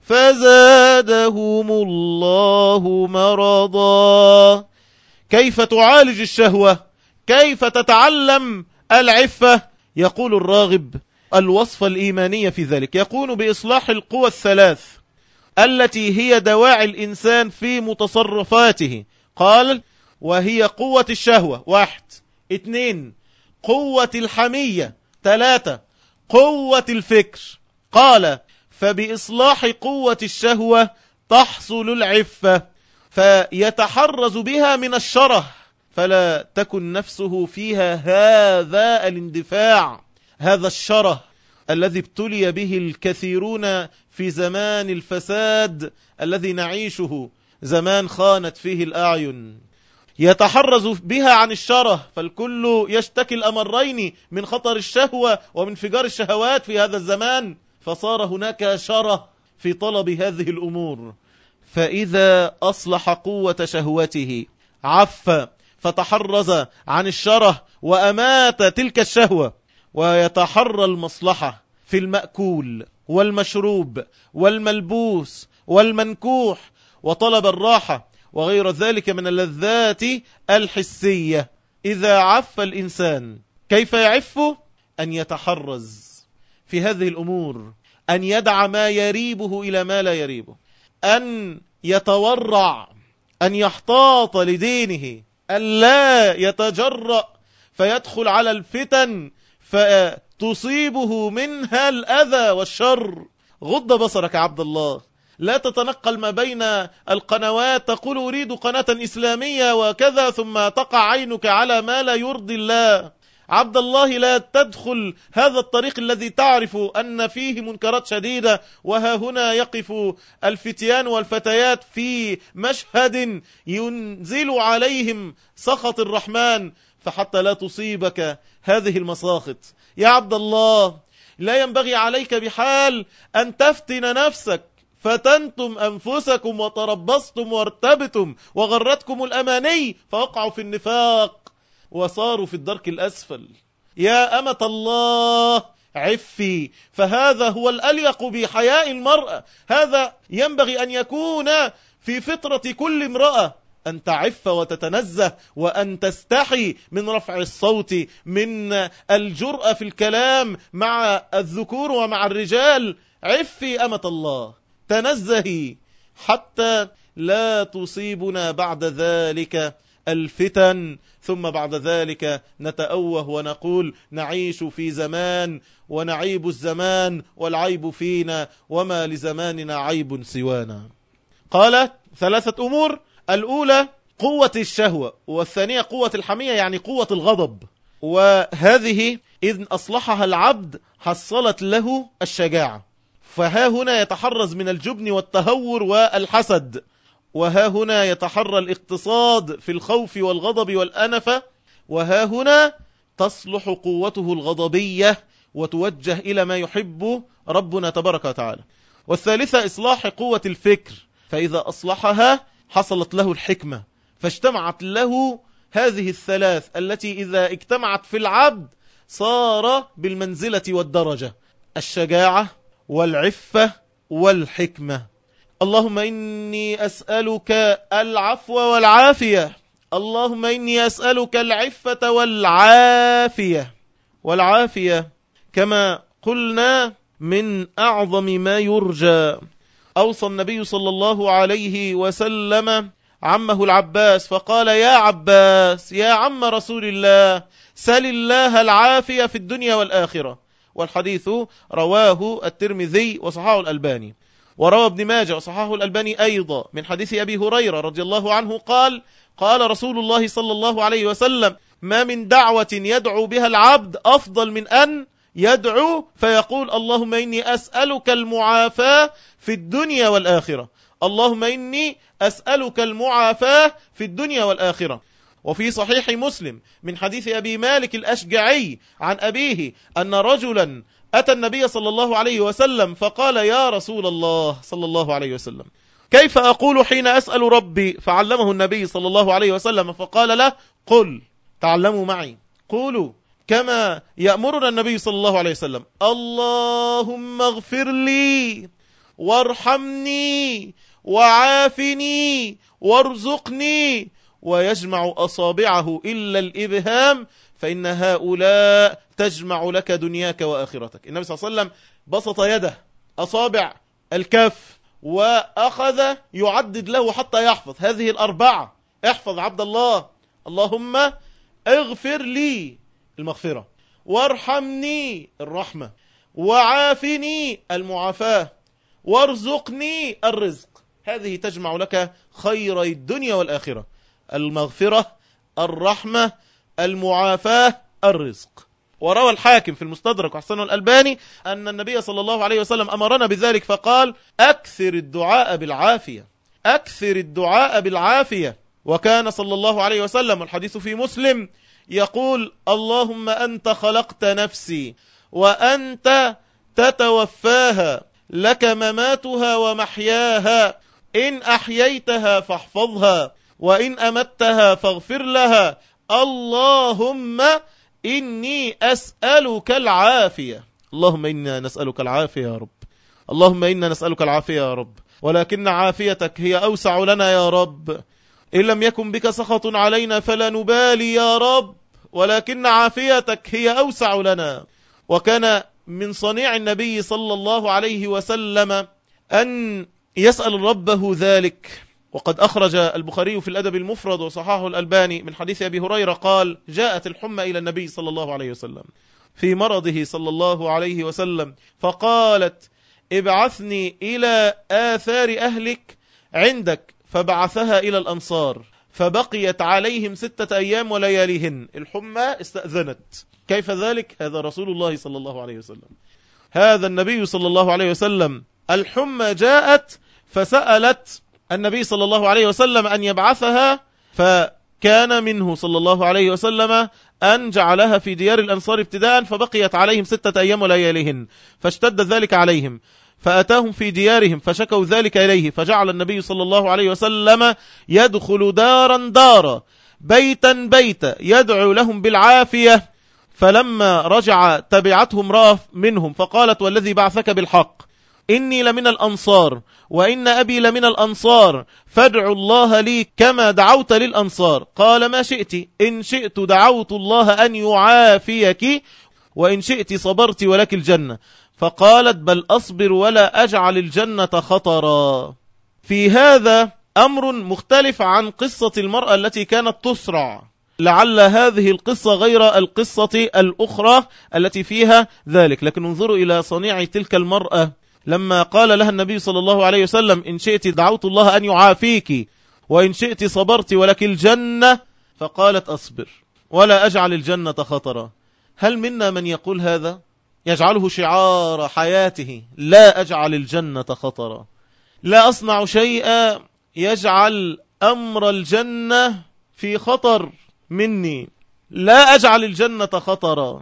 فزادهم الله مرضا. كيف تعالج الشهوة؟ كيف تتعلم العفة؟ يقول الراغب الوصفة الإيمانية في ذلك يكون بإصلاح القوى الثلاث التي هي دواعي الإنسان في متصرفاته. قال: وهي قوة الشهوة، واحد. اثنين، قوة الحمية. ثلاثة، قوة الفكر. قال: فبإصلاح قوة الشهوة تحصل العفة، فيتحرز بها من الشره، فلا تكن نفسه فيها هذا الاندفاع، هذا الشره الذي ابتلي به الكثيرون في زمان الفساد الذي نعيشه، زمان خانت فيه الأعين. يتحرز بها عن الشره، فالكل يشتكي الأمرين من خطر الشهوة ومن فجار الشهوات في هذا الزمان، فصار هناك شره في طلب هذه الأمور. فإذا أصلح قوة شهوته عف فتحرز عن الشره وأمات تلك الشهوة، ويتحرى المصلحة في المأكول والمشروب والملبوس والمنكوح وطلب الراحة وغير ذلك من اللذات الحسية. إذا عف الإنسان كيف يعف؟ أن يتحرز في هذه الأمور، أن يدع ما يريبه إلى ما لا يريبه، أن يتورع، أن يحتاط لدينه، أن لا يتجرأ فيدخل على الفتن فتصيبه منها الأذى والشر. غض بصرك يا عبد الله، لا تتنقل ما بين القنوات تقول أريد قناة إسلامية وكذا ثم تقع عينك على ما لا يرضي الله. عبد الله لا تدخل هذا الطريق الذي تعرف أن فيه منكرات شديدة، وها هنا يقف الفتيان والفتيات في مشهد ينزل عليهم سخط الرحمن، فحتى لا تصيبك هذه المساخط. يا عبد الله لا ينبغي عليك بحال أن تفتن نفسك، فتنتم أنفسكم وتربصتم وارتبتم وغرتكم الأماني فوقعوا في النفاق وصاروا في الدرك الأسفل. يا أمة الله عفي، فهذا هو الأليق بحياء المرأة، هذا ينبغي أن يكون في فطرة كل امرأة، أن تعف وتتنزه وأن تستحي من رفع الصوت، من الجرأة في الكلام مع الذكور ومع الرجال. عفي أمة الله، تنزهي حتى لا تصيبنا بعد ذلك الفتن، ثم بعد ذلك نتأوه ونقول نعيش في زمان ونعيب الزمان والعيب فينا وما لزماننا عيب سوانا. قال ثلاثة أمور: الأولى قوة الشهوة، والثانية قوة الحمية يعني قوة الغضب، وهذه إذ أصلحها العبد حصلت له الشجاعة، فها هنا يتحرز من الجبن والتهور والحسد، وها هنا يتحرى الاقتصاد في الخوف والغضب والأنفة، وها هنا تصلح قوته الغضبية وتوجه إلى ما يحب ربنا تبارك وتعالى. والثالثة إصلاح قوة الفكر، فإذا أصلحها حصلت له الحكمة، فاجتمعت له هذه الثلاث التي إذا اجتمعت في العبد صار بالمنزلة والدرجة: الشجاعة والعفة والحكمة. اللهم إني أسألك العفو والعافية، اللهم إني أسألك العفة والعافية. والعافية كما قلنا من أعظم ما يرجى. أوصى النبي صلى الله عليه وسلم عمه العباس فقال: يا عباس يا عم رسول الله، سل الله العافية في الدنيا والآخرة. والحديث رواه الترمذي وصححه الألباني، وروى ابن ماجه وصححه الألباني أيضا من حديث أبي هريرة رضي الله عنه قال: قال رسول الله صلى الله عليه وسلم: ما من دعوة يدعو بها العبد أفضل من أن يدعو فيقول: اللهم إني أسألك المعافاة في الدنيا والآخرة، اللهم إني أسألك المعافاة في الدنيا والآخرة. وفي صحيح مسلم من حديث أبي مالك الأشجعي عن أبيه أن رجلا أتى النبي صلى الله عليه وسلم فقال: يا رسول الله صلى الله عليه وسلم، كيف أقول حين أسأل ربي؟ فعلمه النبي صلى الله عليه وسلم فقال له: قل، تعلموا معي، قولوا كما يأمرنا النبي صلى الله عليه وسلم: اللهم اغفر لي وارحمني وعافني وارزقني، ويجمع أصابعه إلا الإبهام فإن هؤلاء تجمع لك دنياك وآخرتك. النبي صلى الله عليه وسلم بسط يده أصابع الكف وأخذ يعدد له حتى يحفظ هذه الأربعة. احفظ عبد الله: اللهم اغفر لي المغفرة، وارحمني الرحمة، وعافني المعافاة، وارزقني الرزق. هذه تجمع لك خير الدنيا والآخرة: المغفرة، الرحمة، المعافاة، الرزق. وروى الحاكم في المستدرك وحسنه الألباني أن النبي صلى الله عليه وسلم أمرنا بذلك فقال: أكثر الدعاء بالعافية، أكثر الدعاء بالعافية. وكان صلى الله عليه وسلم والحديث في مسلم يقول: اللهم أنت خلقت نفسي وأنت تتوفاها، لك مماتها ومحياها، إن أحييتها فاحفظها وإن أمتها فاغفر لها، اللهم إني أسألك العافية. اللهم إنا نسألك العافية يا رب، اللهم إنا نسألك العافية يا رب، ولكن عافيتك هي أوسع لنا يا رب. إن لم يكن بك سخط علينا فلا نبالي يا رب، ولكن عافيتك هي أوسع لنا. وكان من صنيع النبي صلى الله عليه وسلم أن يسأل ربه ذلك. وقد أخرج البخاري في الأدب المفرد وصححه الألباني من حديث أبي هريرة قال: جاءت الحمى إلى النبي صلى الله عليه وسلم في مرضه صلى الله عليه وسلم فقالت: ابعثني إلى آثار أهلك عندك، فبعثها إلى الأنصار فبقيت عليهم ستة أيام ولياليهن. الحمى استأذنت. كيف ذلك؟ هذا رسول الله صلى الله عليه وسلم، هذا النبي صلى الله عليه وسلم. الحمى جاءت فسألت النبي صلى الله عليه وسلم أن يبعثها، فكان منه صلى الله عليه وسلم أن جعلها في ديار الأنصار ابتداء، فبقيت عليهم ستة أيام ولياليهن، فاشتد ذلك عليهم فأتاهم في ديارهم فشكوا ذلك إليه، فجعل النبي صلى الله عليه وسلم يدخل دارا دارا بيتا بيتا يدعو لهم بالعافية. فلما رجع تبعته امرأة منهم فقالت: والذي بعثك بالحق إني لمن الأنصار وإن أبي لمن الأنصار، فادعوا الله لي كما دعوت للأنصار. قال: ما شئت، إن شئت دعوت الله أن يعافيك، وإن شئت صبرت ولك الجنة. فقالت: بل أصبر ولا أجعل الجنة خطرا. في هذا أمر مختلف عن قصة المرأة التي كانت تسرع، لعل هذه القصة غير القصة الأخرى التي فيها ذلك. لكن انظروا إلى صنيع تلك المرأة لما قال لها النبي صلى الله عليه وسلم: إن شئت دعوت الله أن يعافيك، وإن شئت صبرت ولك الجنة. فقالت: أصبر ولا أجعل الجنة خطرا. هل منا من يقول هذا؟ يجعله شعار حياته: لا أجعل الجنة خطرا، لا أصنع شيئا يجعل أمر الجنة في خطر مني، لا أجعل الجنة خطرا.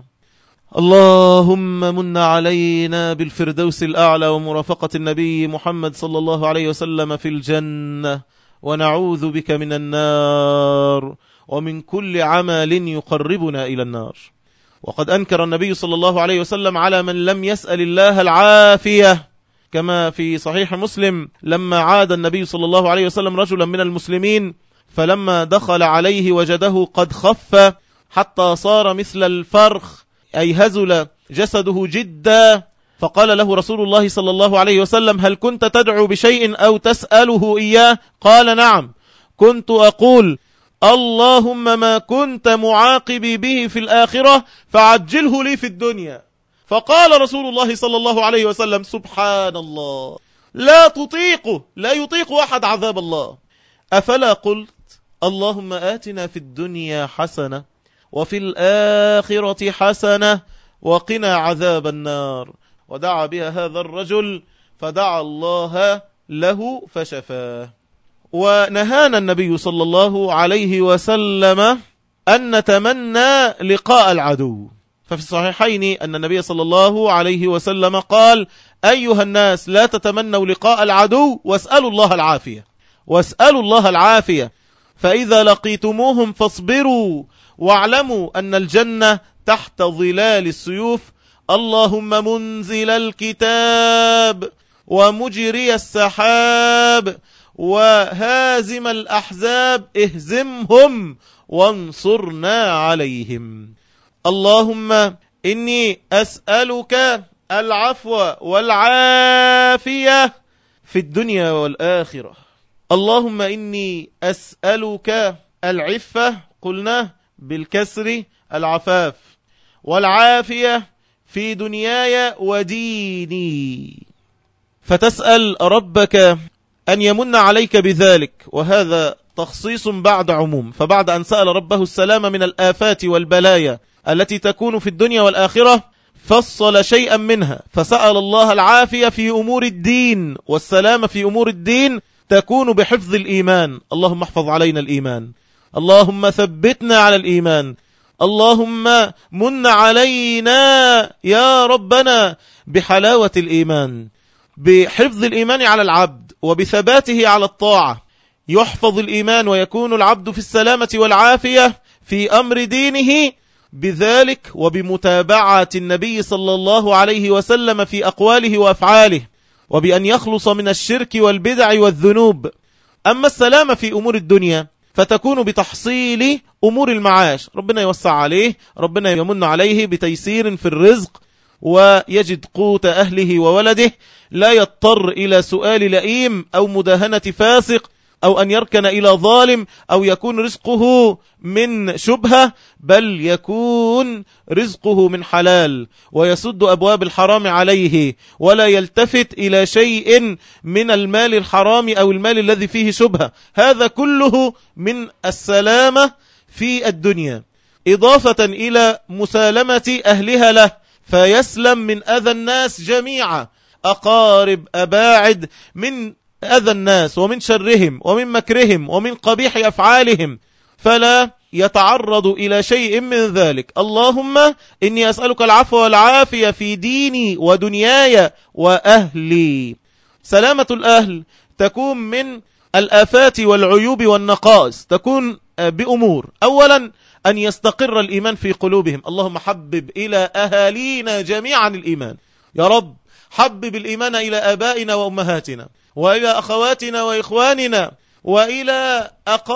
اللهم من علينا بالفردوس الأعلى ومرافقة النبي محمد صلى الله عليه وسلم في الجنة، ونعوذ بك من النار ومن كل عمل يقربنا إلى النار. وقد أنكر النبي صلى الله عليه وسلم على من لم يسأل الله العافية، كما في صحيح مسلم لما عاد النبي صلى الله عليه وسلم رجلا من المسلمين، فلما دخل عليه وجده قد خف حتى صار مثل الفرخ، أي هزل جسده جدا، فقال له رسول الله صلى الله عليه وسلم: هل كنت تدعو بشيء أو تسأله إياه؟ قال: نعم، كنت أقول: اللهم ما كنت معاقبي به في الآخرة فعجله لي في الدنيا. فقال رسول الله صلى الله عليه وسلم: سبحان الله، لا تطيقه، لا يطيق أحد عذاب الله. أفلا قلت: اللهم آتنا في الدنيا حسنة وفي الآخرة حسنة وقنا عذاب النار. ودعا بها هذا الرجل فدعا الله له فشفاه. ونهانا النبي صلى الله عليه وسلم أن نتمنى لقاء العدو. ففي الصحيحين أن النبي صلى الله عليه وسلم قال: أيها الناس لا تتمنوا لقاء العدو واسألوا الله العافية، واسألوا الله العافية، فإذا لقيتموهم فاصبروا واعلموا أن الجنة تحت ظلال السيوف. اللهم منزل الكتاب ومجري السحاب وهازم الأحزاب اهزمهم وانصرنا عليهم. اللهم إني أسألك العفو والعافية في الدنيا والآخرة. اللهم إني أسألك العفة، قلنا بالكسر العفاف، والعافية في دنياي وديني. فتسأل ربك أن يمن عليك بذلك، وهذا تخصيص بعد عموم. فبعد أن سأل ربه السلام من الآفات والبلايا التي تكون في الدنيا والآخرة فصل شيئا منها، فسأل الله العافية في أمور الدين، والسلام في أمور الدين تكون بحفظ الإيمان. اللهم احفظ علينا الإيمان، اللهم ثبتنا على الإيمان، اللهم من علينا يا ربنا بحلاوة الإيمان، بحفظ الإيمان على العبد وبثباته على الطاعة. يحفظ الإيمان ويكون العبد في السلامة والعافية في أمر دينه بذلك وبمتابعة النبي صلى الله عليه وسلم في أقواله وأفعاله. وبأن يخلص من الشرك والبدع والذنوب. أما السلامة في أمور الدنيا فتكون بتحصيل أمور المعاش، ربنا يوسع عليه، ربنا يمن عليه بتيسير في الرزق، ويجد قوت أهله وولده، لا يضطر إلى سؤال لئيم أو مداهنة فاسق أو أن يركن إلى ظالم أو يكون رزقه من شبهة، بل يكون رزقه من حلال ويسد أبواب الحرام عليه، ولا يلتفت إلى شيء من المال الحرام أو المال الذي فيه شبهة. هذا كله من السلامة في الدنيا، إضافة إلى مسالمة أهلها له، فيسلم من أذى الناس جميعا، أقارب أباعد، من أذى الناس ومن شرهم ومن مكرهم ومن قبيح أفعالهم، فلا يتعرض إلى شيء من ذلك. اللهم إني أسألك العفو والعافية في ديني ودنياي وأهلي. سلامة الأهل تكون من الآفات والعيوب والنقائص، تكون بأمور: أولا أن يستقر الإيمان في قلوبهم، اللهم حبب إلى أهالينا جميعا الإيمان، يا رب حبب الإيمان إلى آبائنا وأمهاتنا وإلى أخواتنا وإخواننا وإلى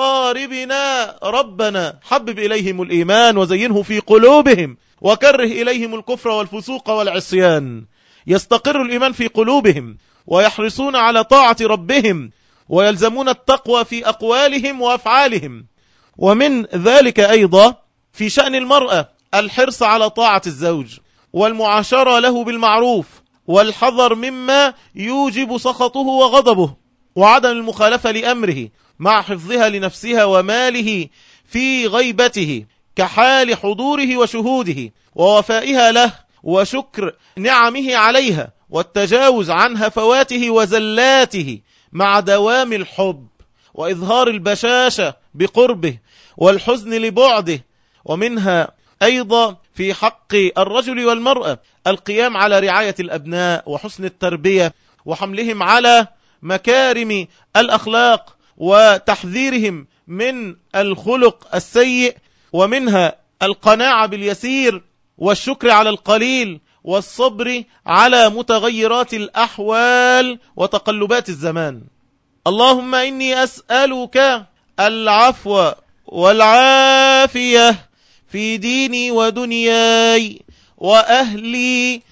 أقاربنا، ربنا حبب إليهم الإيمان وزينه في قلوبهم وكره إليهم الكفر والفسوق والعصيان. يستقر الإيمان في قلوبهم ويحرصون على طاعة ربهم ويلزمون التقوى في أقوالهم وأفعالهم. ومن ذلك أيضا في شأن المرأة الحرص على طاعة الزوج والمعاشرة له بالمعروف والحذر مما يوجب سخطه وغضبه وعدم المخالفة لأمره، مع حفظها لنفسها وماله في غيبته كحال حضوره وشهوده، ووفائها له وشكر نعمه عليها والتجاوز عن هفواته وزلاته، مع دوام الحب وإظهار البشاشة بقربه والحزن لبعده. ومنها أيضا في حق الرجل والمرأة القيام على رعاية الأبناء وحسن التربية وحملهم على مكارم الأخلاق وتحذيرهم من الخلق السيء. ومنها القناعة باليسير والشكر على القليل والصبر على متغيرات الأحوال وتقلبات الزمان. اللهم إني أسألك العفو والعافية في ديني ودنياي وأهلي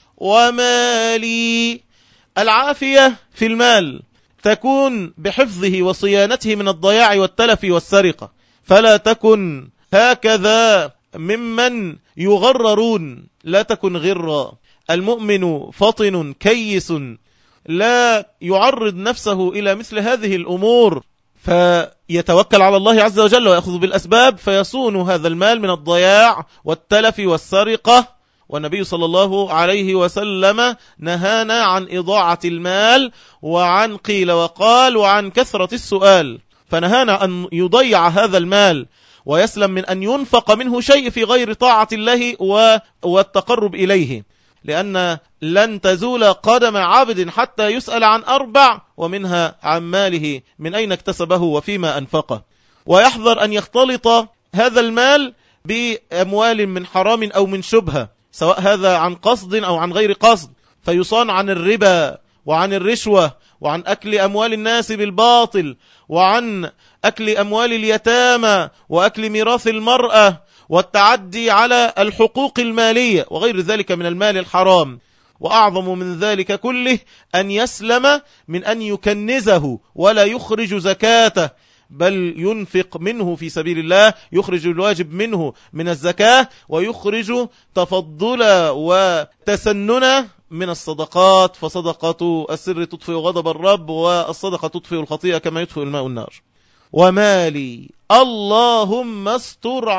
ومالي. العافية في المال تكون بحفظه وصيانته من الضياع والتلف والسرقة، فلا تكن هكذا ممن يغررون، لا تكن غرا. المؤمن فطن كيس لا يعرض نفسه إلى مثل هذه الأمور، فيتوكل على الله عز وجل ويأخذ بالأسباب فيصون هذا المال من الضياع والتلف والسرقة. والنبي صلى الله عليه وسلم نهانا عن إضاعة المال وعن قيل وقال وعن كثرة السؤال، فنهانا أن يضيع هذا المال ويسلم من أن ينفق منه شيء في غير طاعة الله والتقرب إليه، لأن لن تزول قدم عبد حتى يسأل عن أربع، ومنها عن ماله من أين اكتسبه وفيما أنفقه. ويحذر أن يختلط هذا المال بأموال من حرام أو من شبهة، سواء هذا عن قصد أو عن غير قصد، فيصان عن الربا وعن الرشوة وعن أكل أموال الناس بالباطل وعن أكل أموال اليتامى وأكل ميراث المرأة والتعدي على الحقوق المالية وغير ذلك من المال الحرام. وأعظم من ذلك كله أن يسلم من أن يكنزه ولا يخرج زكاته، بل ينفق منه في سبيل الله، يخرج الواجب منه من الزكاة ويخرج تفضلا وتسننا من الصدقات، فصدقة السر تطفئ غضب الرب والصدقة تطفئ الخطيئة كما يطفئ الماء النار. ومالي اللهم استر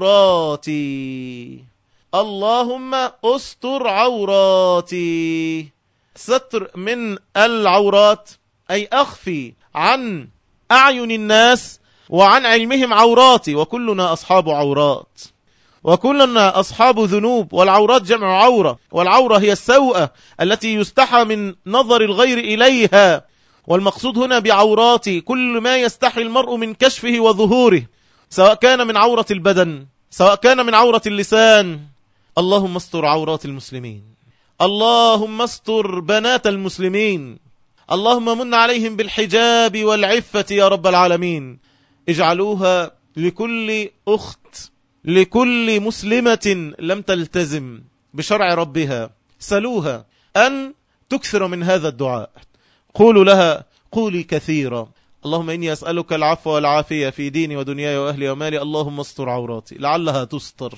عوراتي، اللهم استر عوراتي. ستر من العورات أي أخفي عن أعين الناس وعن علمهم عوراتي، وكلنا أصحاب عورات وكلنا أصحاب ذنوب، والعورات جمع عورة، والعورة هي السوءة التي يستحى من نظر الغير إليها، والمقصود هنا بعوراتي كل ما يستحي المرء من كشفه وظهوره، سواء كان من عورة البدن سواء كان من عورة اللسان. اللهم استر عورات المسلمين، اللهم استر بنات المسلمين، اللهم من عليهم بالحجاب والعفة يا رب العالمين. اجعلوها لكل أخت، لكل مسلمة لم تلتزم بشرع ربها، سلوها أن تكثر من هذا الدعاء. قولوا لها قولي كثيرا: اللهم إني أسألك العفو والعافية في ديني ودنياي وأهلي ومالي، اللهم استر عوراتي، لعلها تستر.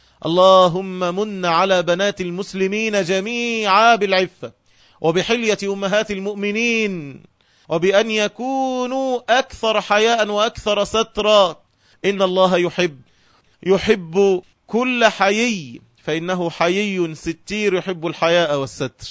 اللهم من على بنات المسلمين جميعا بالعفة وبحلية أمهات المؤمنين، وبأن يكونوا أكثر حياء وأكثر سترا. إن الله يحب يحب كل حيي، فإنه حيي ستير يحب الحياء والستر.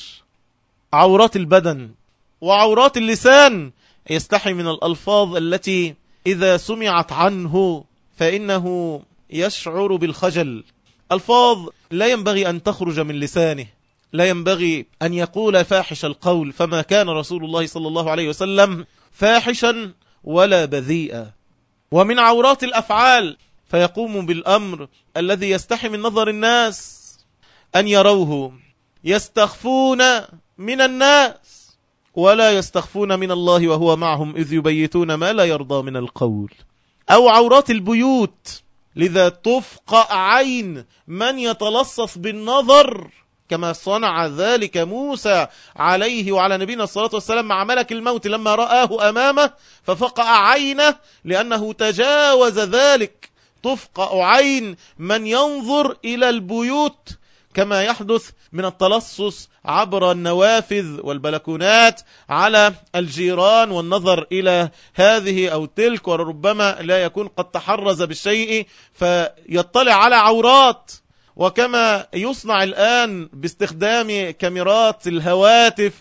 عورات البدن وعورات اللسان، يستحي من الألفاظ التي إذا سمعت عنه فإنه يشعر بالخجل. ألفاظ لا ينبغي أن تخرج من لسانه، لا ينبغي أن يقول فاحش القول، فما كان رسول الله صلى الله عليه وسلم فاحشا ولا بذيئا. ومن عورات الأفعال فيقوم بالأمر الذي يستحي من نظر الناس أن يروه، يستخفون من الناس ولا يستخفون من الله وهو معهم إذ يبيتون ما لا يرضى من القول. أو عورات البيوت، لذا تفقأ عين من يتلصص بالنظر، كما صنع ذلك موسى عليه وعلى نبينا الصلاة والسلام مع ملك الموت لما رآه أمامه ففقأ عينه لأنه تجاوز ذلك. تفقأ عين من ينظر إلى البيوت، كما يحدث من التلصص عبر النوافذ والبلكونات على الجيران والنظر إلى هذه أو تلك، وربما لا يكون قد تحرز بالشيء فيطلع على عورات. وكما يصنع الآن باستخدام كاميرات الهواتف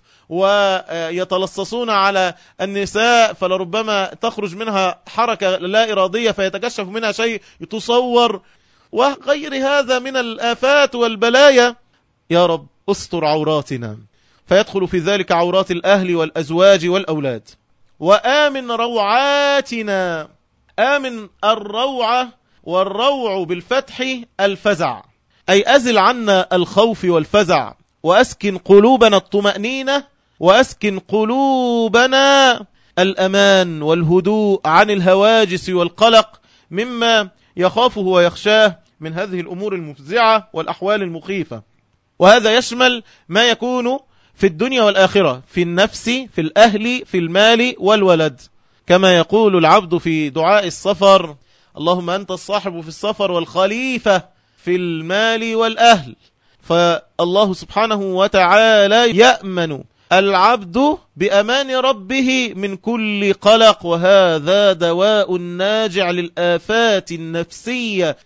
ويتلصصون على النساء، فلربما تخرج منها حركة لا إرادية فيتكشف منها شيء يتصور، وغير هذا من الآفات والبلايا. يا رب استر عوراتنا، فيدخل في ذلك عورات الأهل والأزواج والأولاد. وآمن روعاتنا، آمن الروعة، والروع بالفتح الفزع، أي أزل عنا الخوف والفزع، وأسكن قلوبنا الطمأنينة، وأسكن قلوبنا الأمان والهدوء عن الهواجس والقلق مما يخافه ويخشاه من هذه الأمور المفزعة والأحوال المخيفة. وهذا يشمل ما يكون في الدنيا والآخرة، في النفس، في الأهل، في المال والولد، كما يقول العبد في دعاء السفر: اللهم أنت الصاحب في السفر والخليفة في المال والأهل. فالله سبحانه وتعالى يأمن العبد بأمان ربه من كل قلق، وهذا دواء ناجع للآفات النفسية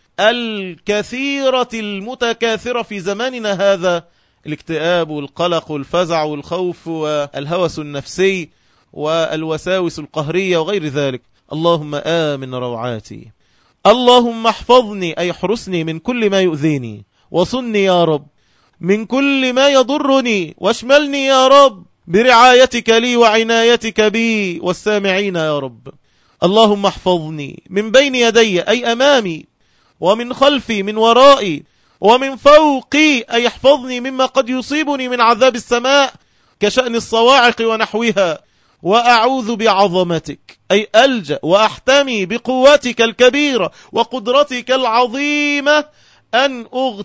الكثيرة المتكاثرة في زماننا هذا: الاكتئاب والقلق والفزع والخوف والهوس النفسي والوساوس القهرية وغير ذلك. اللهم آمن روعاتي، اللهم احفظني أي احرسني من كل ما يؤذيني، وصني يا رب من كل ما يضرني، واشملني يا رب برعايتك لي وعنايتك بي والسامعين يا رب. اللهم احفظني من بين يدي أي أمامي، ومن خلفي من ورائي، ومن فوقي أي احفظني مما قد يصيبني من عذاب السماء كشأن الصواعق ونحوها. وأعوذ بعظمتك أي ألجأ وأحتمي بقوتك الكبيرة وقدرتك العظيمة أن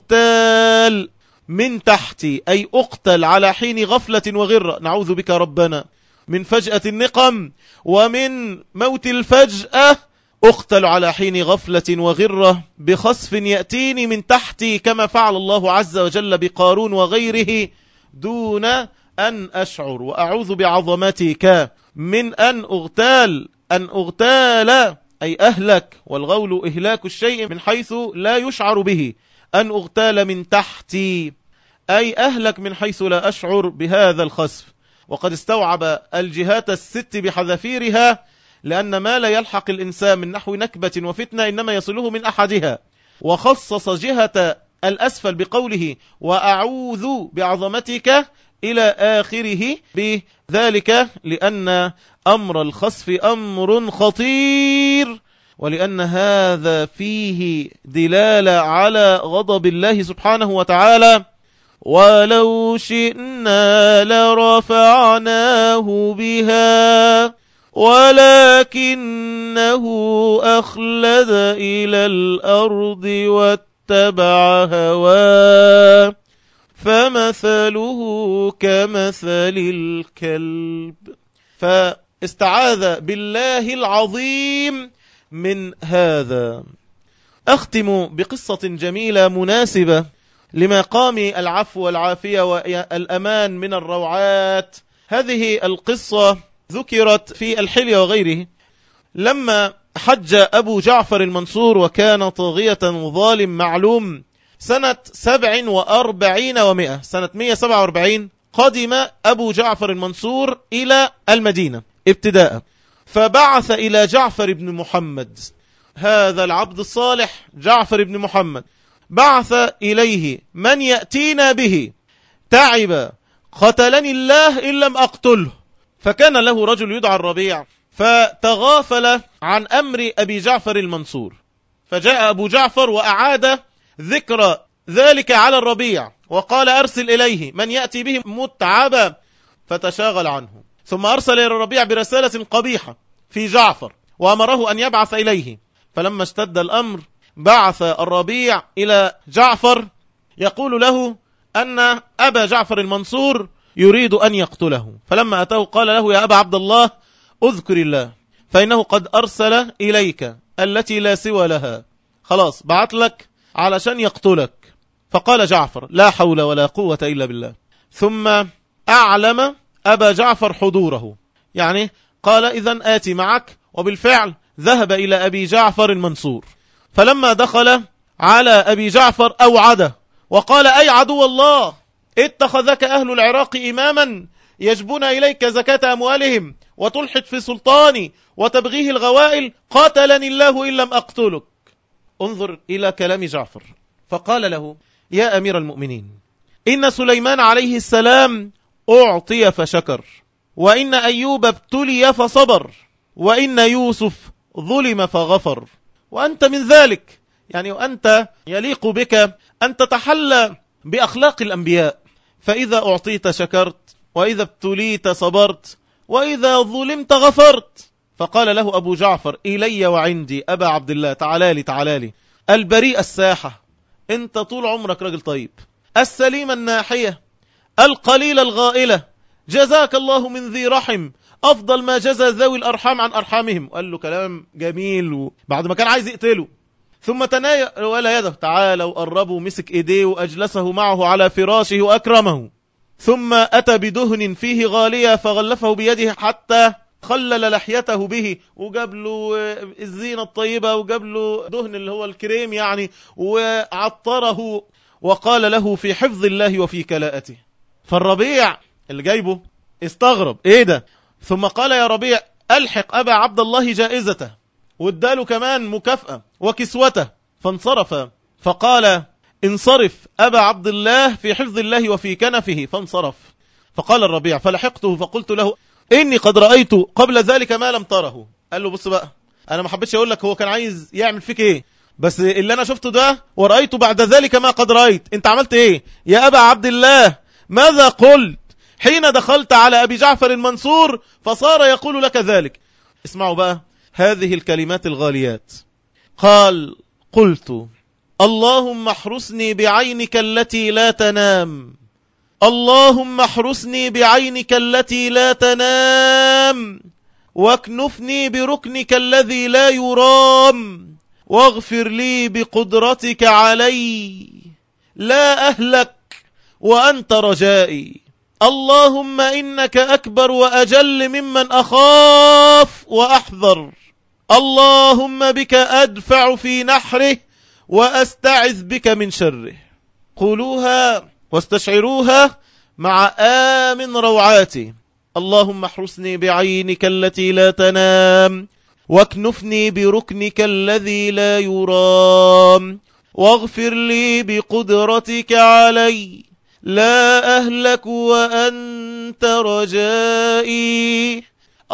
أغتال من تحتي أي أقتل على حين غفلة وغرة. نعوذ بك ربنا من فجأة النقم ومن موت الفجأة. أقتل على حين غفلة وغرة بخسف يأتيني من تحتي، كما فعل الله عز وجل بقارون وغيره دون أن أشعر. وأعوذ بعظمتك من أن أغتال، أن أغتال أي أهلك، والغول إهلاك الشيء من حيث لا يشعر به. أن أغتال من تحتي أي أهلك من حيث لا أشعر بهذا الخسف. وقد استوعب الجهات الست بحذافيرها، لأن ما لا يلحق الإنسان من نحو نكبة وفتنة إنما يصله من أحدها. وخصص جهة الأسفل بقوله وأعوذ بعظمتك إلى آخره بذلك، لأن أمر الخسف أمر خطير، ولأن هذا فيه دلالة على غضب الله سبحانه وتعالى. ولو شئنا لرفعناه بها ولكنه أخلد إلى الأرض واتبع هواه فمثله كمثل الكلب. فاستعاذ بالله العظيم من هذا. أختم بقصة جميلة مناسبة لمقام العفو والعافية والأمان من الروعات. هذه القصة ذكرت في الحلية وغيره. لما حج أبو جعفر المنصور وكان طاغية ظالم معلوم سنة سبع وأربعين ومئة، سنة مئة سبعة وأربعين قدم أبو جعفر المنصور إلى المدينة ابتداء، فبعث إلى جعفر بن محمد، هذا العبد الصالح جعفر بن محمد، بعث إليه من يأتينا به، تعب قتلني الله إن لم أقتله. فكان له رجل يدعى الربيع فتغافل عن أمر أبي جعفر المنصور، فجاء أبو جعفر وأعاد ذكر ذلك على الربيع وقال أرسل إليه من يأتي به متعبا، فتشاغل عنه. ثم أرسل إلى الربيع برسالة قبيحة في جعفر وأمره أن يبعث إليه. فلما اشتد الأمر بعث الربيع إلى جعفر يقول له أن أبا جعفر المنصور يريد أن يقتله. فلما أتاه قال له يا أبا عبد الله أذكر الله فإنه قد أرسل إليك التي لا سوى لها، خلاص بعت لك علشان يقتلك. فقال جعفر لا حول ولا قوة إلا بالله. ثم أعلم أبا جعفر حضوره، يعني قال إذن آتي معك. وبالفعل ذهب إلى أبي جعفر المنصور. فلما دخل على أبي جعفر أوعده وقال أي عدو الله اتخذك أهل العراق إماما يجبون إليك زكاة أموالهم وتلحد في سلطاني وتبغيه الغوائل، قاتلني الله إن لم أقتلك. انظر إلى كلام جعفر. فقال له يا أمير المؤمنين إن سليمان عليه السلام أعطي فشكر، وإن أيوب ابتلي فصبر، وإن يوسف ظلم فغفر، وأنت من ذلك، يعني وأنت يليق بك أن تتحلى بأخلاق الأنبياء، فإذا أعطيت شكرت، وإذا ابتليت صبرت، وإذا ظلمت غفرت. فقال له أبو جعفر إلي وعندي أبا عبد الله، تعالالي تعالالي، البريء الساحة، أنت طول عمرك رجل طيب، السليم الناحية، القليل الغائلة، جزاك الله من ذي رحم أفضل ما جزى ذوي الأرحام عن أرحامهم. قال له كلام جميل بعد ما كان عايز يقتله. ثم تنايا ولا يده، تعالى وقربوا، مسك إيديه وأجلسه معه على فراشه وأكرمه. ثم أتى بدهن فيه غالية فغلفه بيده حتى خلل لحيته به، وجاب له الزينة الطيبة، وجاب له دهن اللي هو الكريم يعني، وعطره، وقال له في حفظ الله وفي كلاءته. فالربيع اللي جايبه استغرب ايه ده. ثم قال يا ربيع ألحق أبا عبد الله جائزته، واداله كمان مكافأة وكسوته. فانصرف فقال انصرف أبا عبد الله في حفظ الله وفي كنفه. فانصرف. فقال الربيع فلحقته فقلت له إني قد رأيت قبل ذلك ما لم تره. قال له بص بقى، أنا ما حبيتش أقول لك هو كان عايز يعمل فيك إيه، بس اللي أنا شفته ده ورأيت بعد ذلك ما قد رأيت. أنت عملت إيه يا أبا عبد الله؟ ماذا قلت حين دخلت على أبي جعفر المنصور فصار يقول لك ذلك؟ اسمعوا بقى هذه الكلمات الغاليات. قال قلت اللهم احرسني بعينك التي لا تنام، اللهم احرسني بعينك التي لا تنام، واكنفني بركنك الذي لا يرام، واغفر لي بقدرتك علي لا أهلك وأنت رجائي. اللهم إنك أكبر وأجل ممن أخاف وأحذر. اللهم بك أدفع في نحره وأستعذ بك من شره. قولوها واستشعروها مع آمن روعاتي. اللهم احرسني بعينك التي لا تنام، واكنفني بركنك الذي لا يرام، واغفر لي بقدرتك علي لا أهلك وأنت رجائي.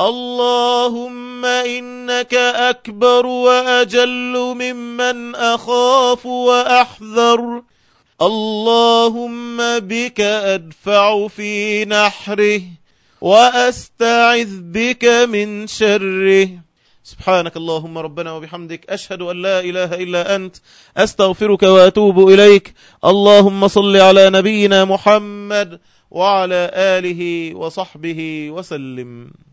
اللهم إنك أكبر وأجل ممن أخاف وأحذر. اللهم بك أدفع في نحره وأستعذ بك من شره. سبحانك اللهم ربنا وبحمدك، أشهد أن لا إله إلا أنت، أستغفرك وأتوب إليك. اللهم صل على نبينا محمد وعلى آله وصحبه وسلم.